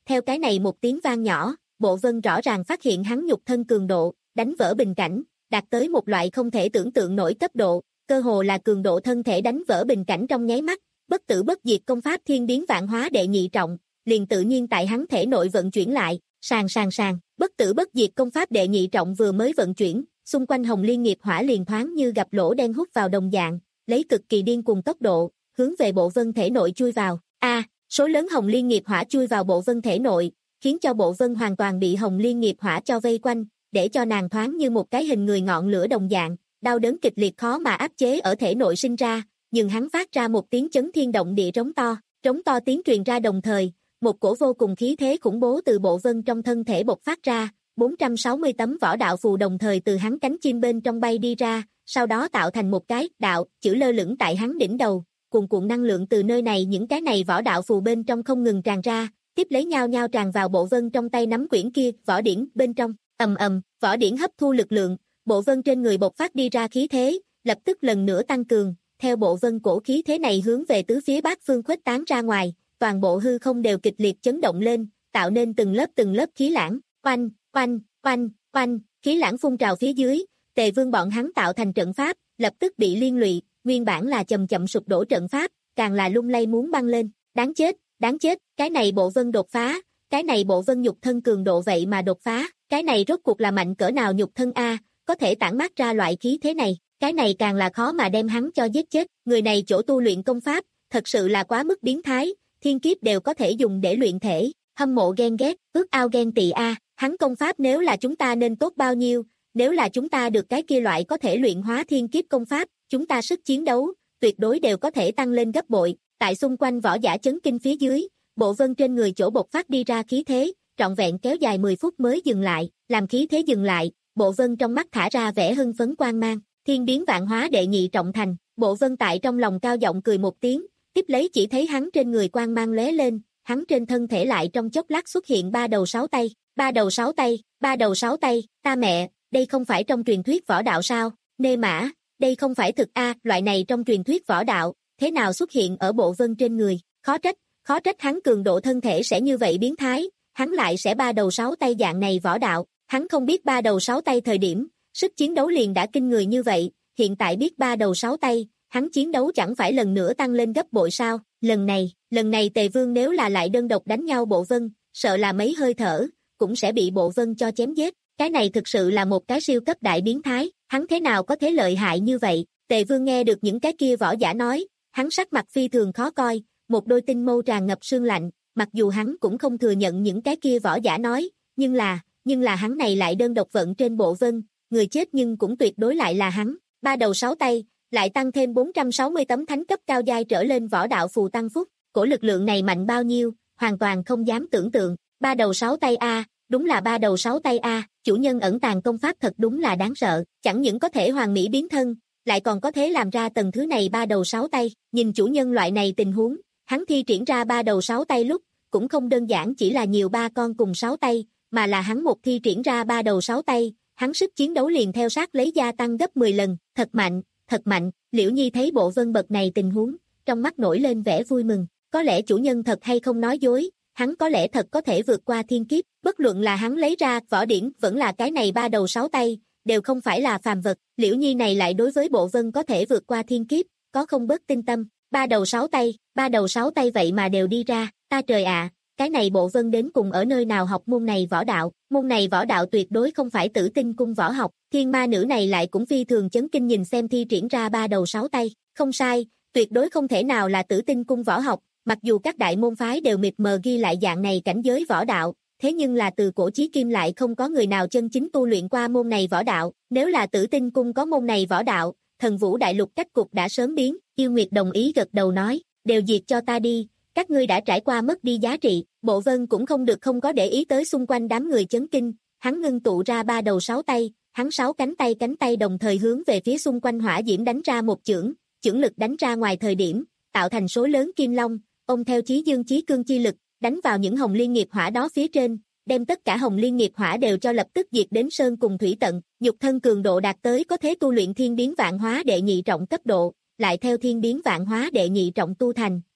Speaker 2: theo cái này một tiếng vang nhỏ, Bộ Vân rõ ràng phát hiện hắn nhục thân cường độ, đánh vỡ bình cảnh, đạt tới một loại không thể tưởng tượng nổi cấp độ, cơ hồ là cường độ thân thể đánh vỡ bình cảnh trong nháy mắt, bất tử bất diệt công pháp thiên biến vạn hóa đệ nhị trọng, liền tự nhiên tại hắn thể nội vận chuyển lại, sàn sàn sàn, bất tử bất diệt công pháp đệ nhị trọng vừa mới vận chuyển, xung quanh Hồng Liên nghiệp hỏa liền thoáng như gặp lỗ đen hút vào đồng dạng, lấy cực kỳ điên cuồng tốc độ, hướng về Bộ Vân thể nội chui vào. A, số lớn Hồng Liên nghiệp hỏa chui vào Bộ Vân thể nội, khiến cho Bộ Vân hoàn toàn bị Hồng Liên nghiệp hỏa cho vây quanh, để cho nàng thoáng như một cái hình người ngọn lửa đồng dạng, đau đớn kịch liệt khó mà áp chế ở thể nội sinh ra, nhưng hắn phát ra một tiếng chấn thiên động địa trống to, trống to tiếng truyền ra đồng thời, một cổ vô cùng khí thế khủng bố từ Bộ Vân trong thân thể bộc phát ra, bốn trăm sáu mươi tấm võ đạo phù đồng thời từ hắn cánh chim bên trong bay đi ra, sau đó tạo thành một cái đạo chữ lơ lửng tại hắn đỉnh đầu, cuồn cuộn năng lượng từ nơi này những cái này võ đạo phù bên trong không ngừng tràn ra, tiếp lấy nhau nhau tràn vào Bộ Vân trong tay nắm quyển kia, võ điển bên trong, ầm ầm, võ điển hấp thu lực lượng, Bộ Vân trên người bộc phát đi ra khí thế, lập tức lần nữa tăng cường, theo Bộ Vân cổ khí thế này hướng về tứ phía bát phương khuếch tán ra ngoài, toàn bộ hư không đều kịch liệt chấn động lên, tạo nên từng lớp từng lớp khí lãng, oanh, oanh, oanh, oanh, khí lãng phun trào phía dưới, Tề Vương bọn hắn tạo thành trận pháp, lập tức bị liên lụy, nguyên bản là chậm chậm sụp đổ trận pháp, càng là lung lay muốn băng lên, đáng chết, đáng chết, cái này Bộ Vân đột phá, cái này Bộ Vân nhục thân cường độ vậy mà đột phá, cái này rốt cuộc là mạnh cỡ nào nhục thân a, có thể tản mát ra loại khí thế này, cái này càng là khó mà đem hắn cho giết chết, người này chỗ tu luyện công pháp, thật sự là quá mức biến thái, thiên kiếp đều có thể dùng để luyện thể, hâm mộ ghen ghét, ước ao ghen tị a, hắn công pháp nếu là chúng ta nên tốt bao nhiêu, nếu là chúng ta được cái kia loại có thể luyện hóa thiên kiếp công pháp, chúng ta sức chiến đấu, tuyệt đối đều có thể tăng lên gấp bội, tại xung quanh võ giả chấn kinh phía dưới, Bộ Vân trên người chỗ bộc phát đi ra khí thế, trọn vẹn kéo dài mười phút mới dừng lại, làm khí thế dừng lại, Bộ Vân trong mắt thả ra vẻ hưng phấn quang mang, thiên biến vạn hóa đệ nhị trọng thành, Bộ Vân tại trong lòng cao giọng cười một tiếng, tiếp lấy chỉ thấy hắn trên người quang mang lóe lên, hắn trên thân thể lại trong chốc lát xuất hiện ba đầu sáu tay, ba đầu sáu tay, ba đầu sáu tay, ta mẹ, đây không phải trong truyền thuyết võ đạo sao, nê mã, đây không phải thực a, loại này trong truyền thuyết võ đạo, thế nào xuất hiện ở Bộ Vân trên người, khó trách, khó trách hắn cường độ thân thể sẽ như vậy biến thái, hắn lại sẽ ba đầu sáu tay dạng này võ đạo, hắn không biết ba đầu sáu tay thời điểm, sức chiến đấu liền đã kinh người như vậy, hiện tại biết ba đầu sáu tay, hắn chiến đấu chẳng phải lần nữa tăng lên gấp bội sao, lần này, lần này Tề Vương nếu là lại đơn độc đánh nhau Bộ Vân, sợ là mấy hơi thở, cũng sẽ bị Bộ Vân cho chém giết, cái này thực sự là một cái siêu cấp đại biến thái, hắn thế nào có thể lợi hại như vậy, Tề Vương nghe được những cái kia võ giả nói, hắn sắc mặt phi thường khó coi, một đôi tinh mâu tràn ngập sương lạnh, mặc dù hắn cũng không thừa nhận những cái kia võ giả nói, nhưng là, nhưng là hắn này lại đơn độc vận trên Bộ Vân, người chết nhưng cũng tuyệt đối lại là hắn, ba đầu sáu tay, lại tăng thêm bốn trăm sáu mươi tấm thánh cấp cao giai trở lên võ đạo phù tăng phúc, cổ lực lượng này mạnh bao nhiêu, hoàn toàn không dám tưởng tượng, ba đầu sáu tay a, đúng là ba đầu sáu tay a, chủ nhân ẩn tàng công pháp thật đúng là đáng sợ, chẳng những có thể hoàn mỹ biến thân, lại còn có thể làm ra tầng thứ này ba đầu sáu tay, nhìn chủ nhân loại này tình huống, hắn thi triển ra ba đầu sáu tay lúc, cũng không đơn giản chỉ là nhiều ba con cùng sáu tay, mà là hắn một thi triển ra ba đầu sáu tay, hắn sức chiến đấu liền theo sát lấy gia tăng gấp mười lần, thật mạnh, thật mạnh, Liễu Nhi thấy Bộ Vân bậc này tình huống, trong mắt nổi lên vẻ vui mừng, có lẽ chủ nhân thật hay không nói dối, hắn có lẽ thật có thể vượt qua thiên kiếp, bất luận là hắn lấy ra võ điển vẫn là cái này ba đầu sáu tay, đều không phải là phàm vật, Liễu Nhi này lại đối với Bộ Vân có thể vượt qua thiên kiếp, có không bớt tin tâm, ba đầu sáu tay, ba đầu sáu tay vậy mà đều đi ra, ta trời ạ, cái này Bộ Vân đến cùng ở nơi nào học môn này võ đạo, môn này võ đạo tuyệt đối không phải Tử Tinh cung võ học, thiên ma nữ này lại cũng phi thường chấn kinh nhìn xem thi triển ra ba đầu sáu tay, không sai, tuyệt đối không thể nào là Tử Tinh cung võ học, mặc dù các đại môn phái đều mịt mờ ghi lại dạng này cảnh giới võ đạo, thế nhưng là từ cổ chí kim lại không có người nào chân chính tu luyện qua môn này võ đạo, nếu là Tử Tinh cung có môn này võ đạo, Thần Vũ đại lục cách cục đã sớm biến, Yêu Nguyệt đồng ý gật đầu nói, đều diệt cho ta đi, các ngươi đã trải qua mất đi giá trị, Bộ Vân cũng không được không có để ý tới xung quanh đám người chấn kinh, hắn ngưng tụ ra ba đầu sáu tay, hắn sáu cánh tay cánh tay đồng thời hướng về phía xung quanh hỏa diễm đánh ra một chưởng, chưởng lực đánh ra ngoài thời điểm, tạo thành số lớn kim long, ông theo chí dương chí cương chi lực, đánh vào những hồng liên nghiệp hỏa đó phía trên, đem tất cả hồng liên nghiệp hỏa đều cho lập tức diệt đến sơn cùng thủy tận, nhục thân cường độ đạt tới có thể tu luyện thiên biến vạn hóa đệ nhị trọng cấp độ, lại theo thiên biến vạn hóa đệ nhị trọng tu thành,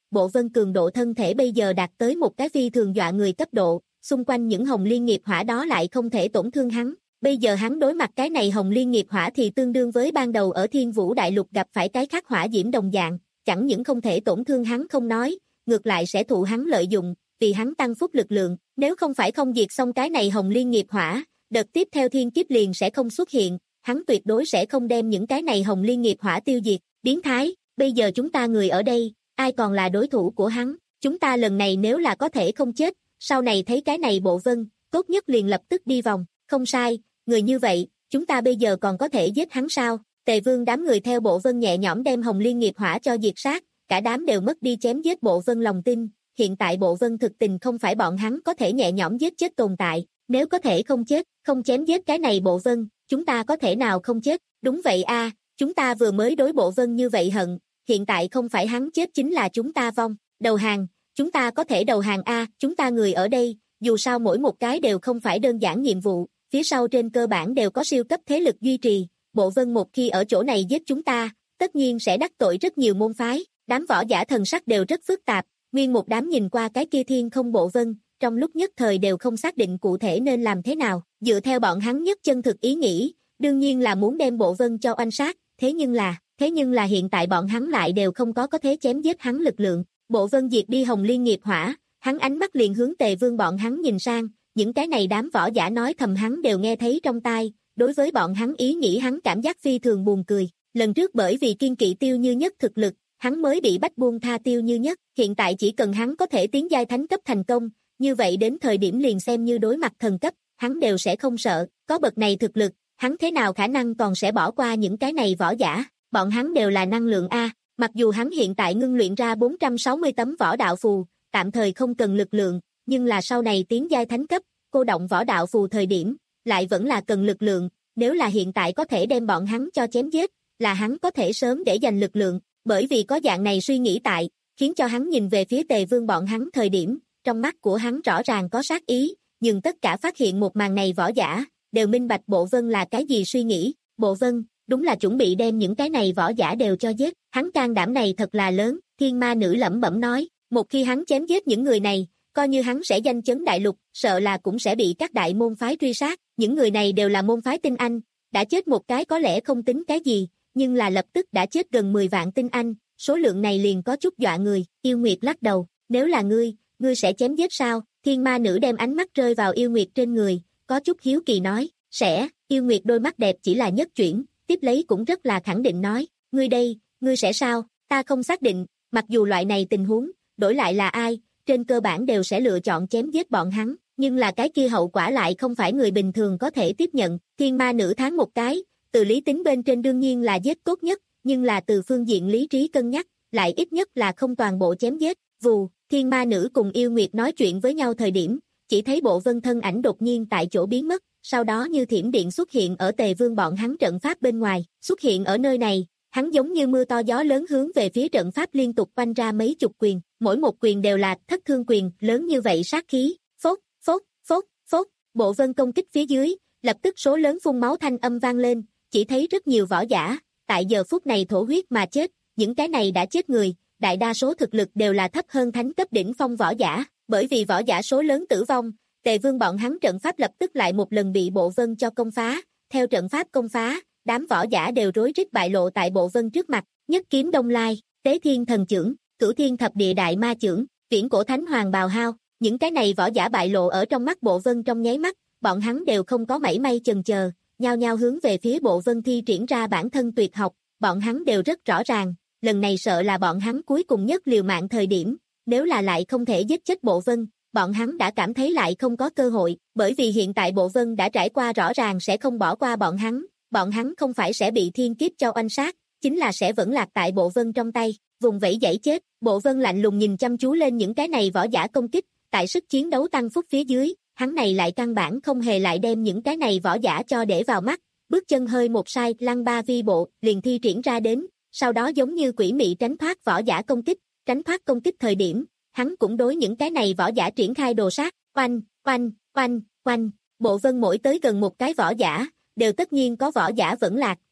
Speaker 2: Bộ Vân cường độ thân thể bây giờ đạt tới một cái phi thường dọa người cấp độ, xung quanh những hồng liên nghiệp hỏa đó lại không thể tổn thương hắn. Bây giờ hắn đối mặt cái này hồng liên nghiệp hỏa thì tương đương với ban đầu ở Thiên Vũ Đại Lục gặp phải cái khác hỏa diễm đồng dạng, chẳng những không thể tổn thương hắn không nói, ngược lại sẽ thụ hắn lợi dụng, vì hắn tăng phúc lực lượng, nếu không phải không diệt xong cái này hồng liên nghiệp hỏa, đợt tiếp theo thiên kiếp liền sẽ không xuất hiện, hắn tuyệt đối sẽ không đem những cái này hồng liên nghiệp hỏa tiêu diệt. Biến thái, bây giờ chúng ta người ở đây, ai còn là đối thủ của hắn, chúng ta lần này nếu là có thể không chết, sau này thấy cái này Bộ Vân, tốt nhất liền lập tức đi vòng, không sai, người như vậy, chúng ta bây giờ còn có thể giết hắn sao? Tề Vương đám người theo Bộ Vân nhẹ nhõm đem hồng liên nghiệp hỏa cho diệt sát, cả đám đều mất đi chém giết Bộ Vân lòng tin, hiện tại Bộ Vân thực tình không phải bọn hắn có thể nhẹ nhõm giết chết tồn tại, nếu có thể không chết, không chém giết cái này Bộ Vân, chúng ta có thể nào không chết? Đúng vậy a, chúng ta vừa mới đối Bộ Vân như vậy hận, hiện tại không phải hắn chết chính là chúng ta vong, đầu hàng, chúng ta có thể đầu hàng a, chúng ta người ở đây, dù sao mỗi một cái đều không phải đơn giản nhiệm vụ, phía sau trên cơ bản đều có siêu cấp thế lực duy trì, Bộ Vân một khi ở chỗ này giết chúng ta, tất nhiên sẽ đắc tội rất nhiều môn phái, đám võ giả thần sắc đều rất phức tạp, nguyên một đám nhìn qua cái kia thiên không Bộ Vân, trong lúc nhất thời đều không xác định cụ thể nên làm thế nào, dựa theo bọn hắn nhất chân thực ý nghĩ, đương nhiên là muốn đem Bộ Vân cho oanh sát, thế nhưng là, thế nhưng là hiện tại bọn hắn lại đều không có có thể chém giết hắn lực lượng, Bộ Vân diệt đi hồng liên nghiệp hỏa, hắn ánh mắt liền hướng Tề Vương bọn hắn nhìn sang, những cái này đám võ giả nói thầm hắn đều nghe thấy trong tai, đối với bọn hắn ý nghĩ hắn cảm giác phi thường buồn cười, lần trước bởi vì kiên kỵ Tiêu Như Nhất thực lực, hắn mới bị bách buông tha Tiêu Như Nhất, hiện tại chỉ cần hắn có thể tiến giai thánh cấp thành công, như vậy đến thời điểm liền xem như đối mặt thần cấp, hắn đều sẽ không sợ, có bậc này thực lực, hắn thế nào khả năng còn sẽ bỏ qua những cái này võ giả, bọn hắn đều là năng lượng A, mặc dù hắn hiện tại ngưng luyện ra bốn trăm sáu mươi tấm võ đạo phù, tạm thời không cần lực lượng, nhưng là sau này tiến giai thánh cấp, cô động võ đạo phù thời điểm, lại vẫn là cần lực lượng, nếu là hiện tại có thể đem bọn hắn cho chém giết, là hắn có thể sớm để dành lực lượng, bởi vì có dạng này suy nghĩ tại, khiến cho hắn nhìn về phía Tề Vương bọn hắn thời điểm, trong mắt của hắn rõ ràng có sát ý, nhưng tất cả phát hiện một màn này võ giả, đều minh bạch Bộ Vân là cái gì suy nghĩ, Bộ Vân, đúng là chuẩn bị đem những cái này võ giả đều cho giết, hắn can đảm này thật là lớn, thiên ma nữ lẩm bẩm nói, một khi hắn chém giết những người này, coi như hắn sẽ danh chấn đại lục, sợ là cũng sẽ bị các đại môn phái truy sát, những người này đều là môn phái tinh anh, đã chết một cái có lẽ không tính cái gì, nhưng là lập tức đã chết gần mười vạn tinh anh, số lượng này liền có chút dọa người, Yêu Nguyệt lắc đầu, nếu là ngươi, ngươi sẽ chém giết sao? Thiên ma nữ đem ánh mắt rơi vào Yêu Nguyệt trên người, có chút hiếu kỳ nói, sẽ, Yêu Nguyệt đôi mắt đẹp chỉ là nhất chuyển, tiếp lấy cũng rất là khẳng định nói, ngươi đây, ngươi sẽ sao? Ta không xác định, mặc dù loại này tình huống, đổi lại là ai, trên cơ bản đều sẽ lựa chọn chém giết bọn hắn, nhưng là cái kia hậu quả lại không phải người bình thường có thể tiếp nhận, thiên ma nữ tháng một cái, từ lý tính bên trên đương nhiên là giết tốt nhất, nhưng là từ phương diện lý trí cân nhắc, lại ít nhất là không toàn bộ chém giết, vù, thiên ma nữ cùng Yêu Nguyệt nói chuyện với nhau thời điểm, chỉ thấy Bộ Vân thân ảnh đột nhiên tại chỗ biến mất, sau đó như thiểm điện xuất hiện ở Tề Vương bọn hắn trận pháp bên ngoài, xuất hiện ở nơi này, hắn giống như mưa to gió lớn hướng về phía trận pháp liên tục oanh ra mấy chục quyền, mỗi một quyền đều là thất thương quyền, lớn như vậy sát khí, phốt, phốt, phốt, phốt, Bộ Vân công kích phía dưới, lập tức số lớn phun máu thanh âm vang lên, chỉ thấy rất nhiều võ giả, tại giờ phút này thổ huyết mà chết, những cái này đã chết người, đại đa số thực lực đều là thấp hơn thánh cấp đỉnh phong võ giả, bởi vì võ giả số lớn tử vong, Tề Vương bọn hắn trận pháp lập tức lại một lần bị Bộ Vân cho công phá, theo trận pháp công phá, đám võ giả đều rối rít bại lộ tại Bộ Vân trước mặt, nhất kiếm đông lai, tế thiên thần chưởng, cửu thiên thập địa đại ma chưởng, viễn cổ thánh hoàng bào hao, những cái này võ giả bại lộ ở trong mắt Bộ Vân trong nháy mắt, bọn hắn đều không có mảy may chần chờ, nhao nhao hướng về phía Bộ Vân thi triển ra bản thân tuyệt học, bọn hắn đều rất rõ ràng, lần này sợ là bọn hắn cuối cùng nhất liều mạng thời điểm, nếu là lại không thể giết chết Bộ Vân, bọn hắn đã cảm thấy lại không có cơ hội, bởi vì hiện tại Bộ Vân đã trải qua rõ ràng sẽ không bỏ qua bọn hắn, bọn hắn không phải sẽ bị thiên kiếp cho oanh sát, chính là sẽ vẫn lạc tại Bộ Vân trong tay, vùng vẫy dãy chết, Bộ Vân lạnh lùng nhìn chăm chú lên những cái này võ giả công kích, tại sức chiến đấu tăng phúc phía dưới, hắn này lại căn bản không hề lại đem những cái này võ giả cho để vào mắt, bước chân hơi một sai, lăng ba vi bộ, liền thi triển ra đến, sau đó giống như quỷ mị tránh thoát võ giả công kích, tránh thoát công kích thời điểm, hắn cũng đối những cái này võ giả triển khai đồ sát, oanh, oanh, oanh, oanh, Bộ Vân mỗi tới gần một cái võ giả, đều tất nhiên có võ giả vẫn lạc,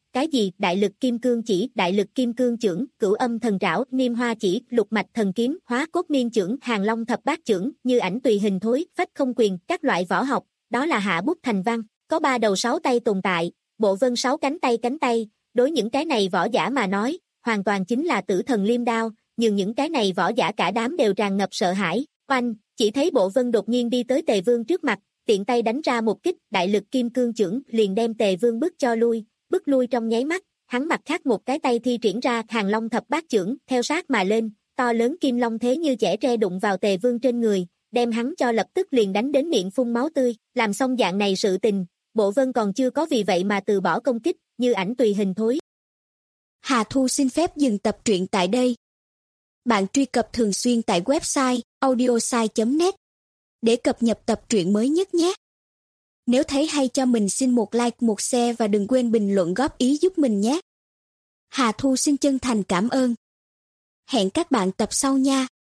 Speaker 2: cái gì, đại lực kim cương chỉ, đại lực kim cương chưởng, cửu âm thần trảo, niêm hoa chỉ, lục mạch thần kiếm, hóa cốt miên chưởng, hàng long thập bát chưởng, như ảnh tùy hình thối, phách không quyền, các loại võ học, đó là hạ bút thành văn, có ba đầu sáu tay tồn tại, bộ vân sáu cánh tay cánh tay, đối những cái này võ giả mà nói, hoàn toàn chính là tử thần liêm đao, nhưng những cái này võ giả cả đám đều tràn ngập sợ hãi, oanh, chỉ thấy bộ vân đột nhiên đi tới Tề Vương trước mặt, tiện tay đánh ra một kích, đại lực kim cương chưởng, liền đem Tề Vương bức cho lui, bức lui trong nháy mắt, hắn mặt khác một cái tay thi triển ra hàng long thập bát chưởng, theo sát mà lên, to lớn kim long thế như chẻ tre đụng vào Tề Vương trên người, đem hắn cho lập tức liền đánh đến miệng phun máu tươi, làm xong dạng này sự tình, Bộ Vân còn chưa có vì vậy mà từ bỏ công kích, như ảnh tùy hình thối.
Speaker 3: Hà Thu xin phép dừng tập truyện tại đây. Bạn truy cập thường xuyên tại website audiosai chấm net để cập nhật tập truyện mới nhất nhé. Nếu thấy hay cho mình xin một like, một share và đừng quên bình luận góp ý giúp mình nhé. Hà Thu xin chân thành cảm ơn. Hẹn các bạn tập sau nha.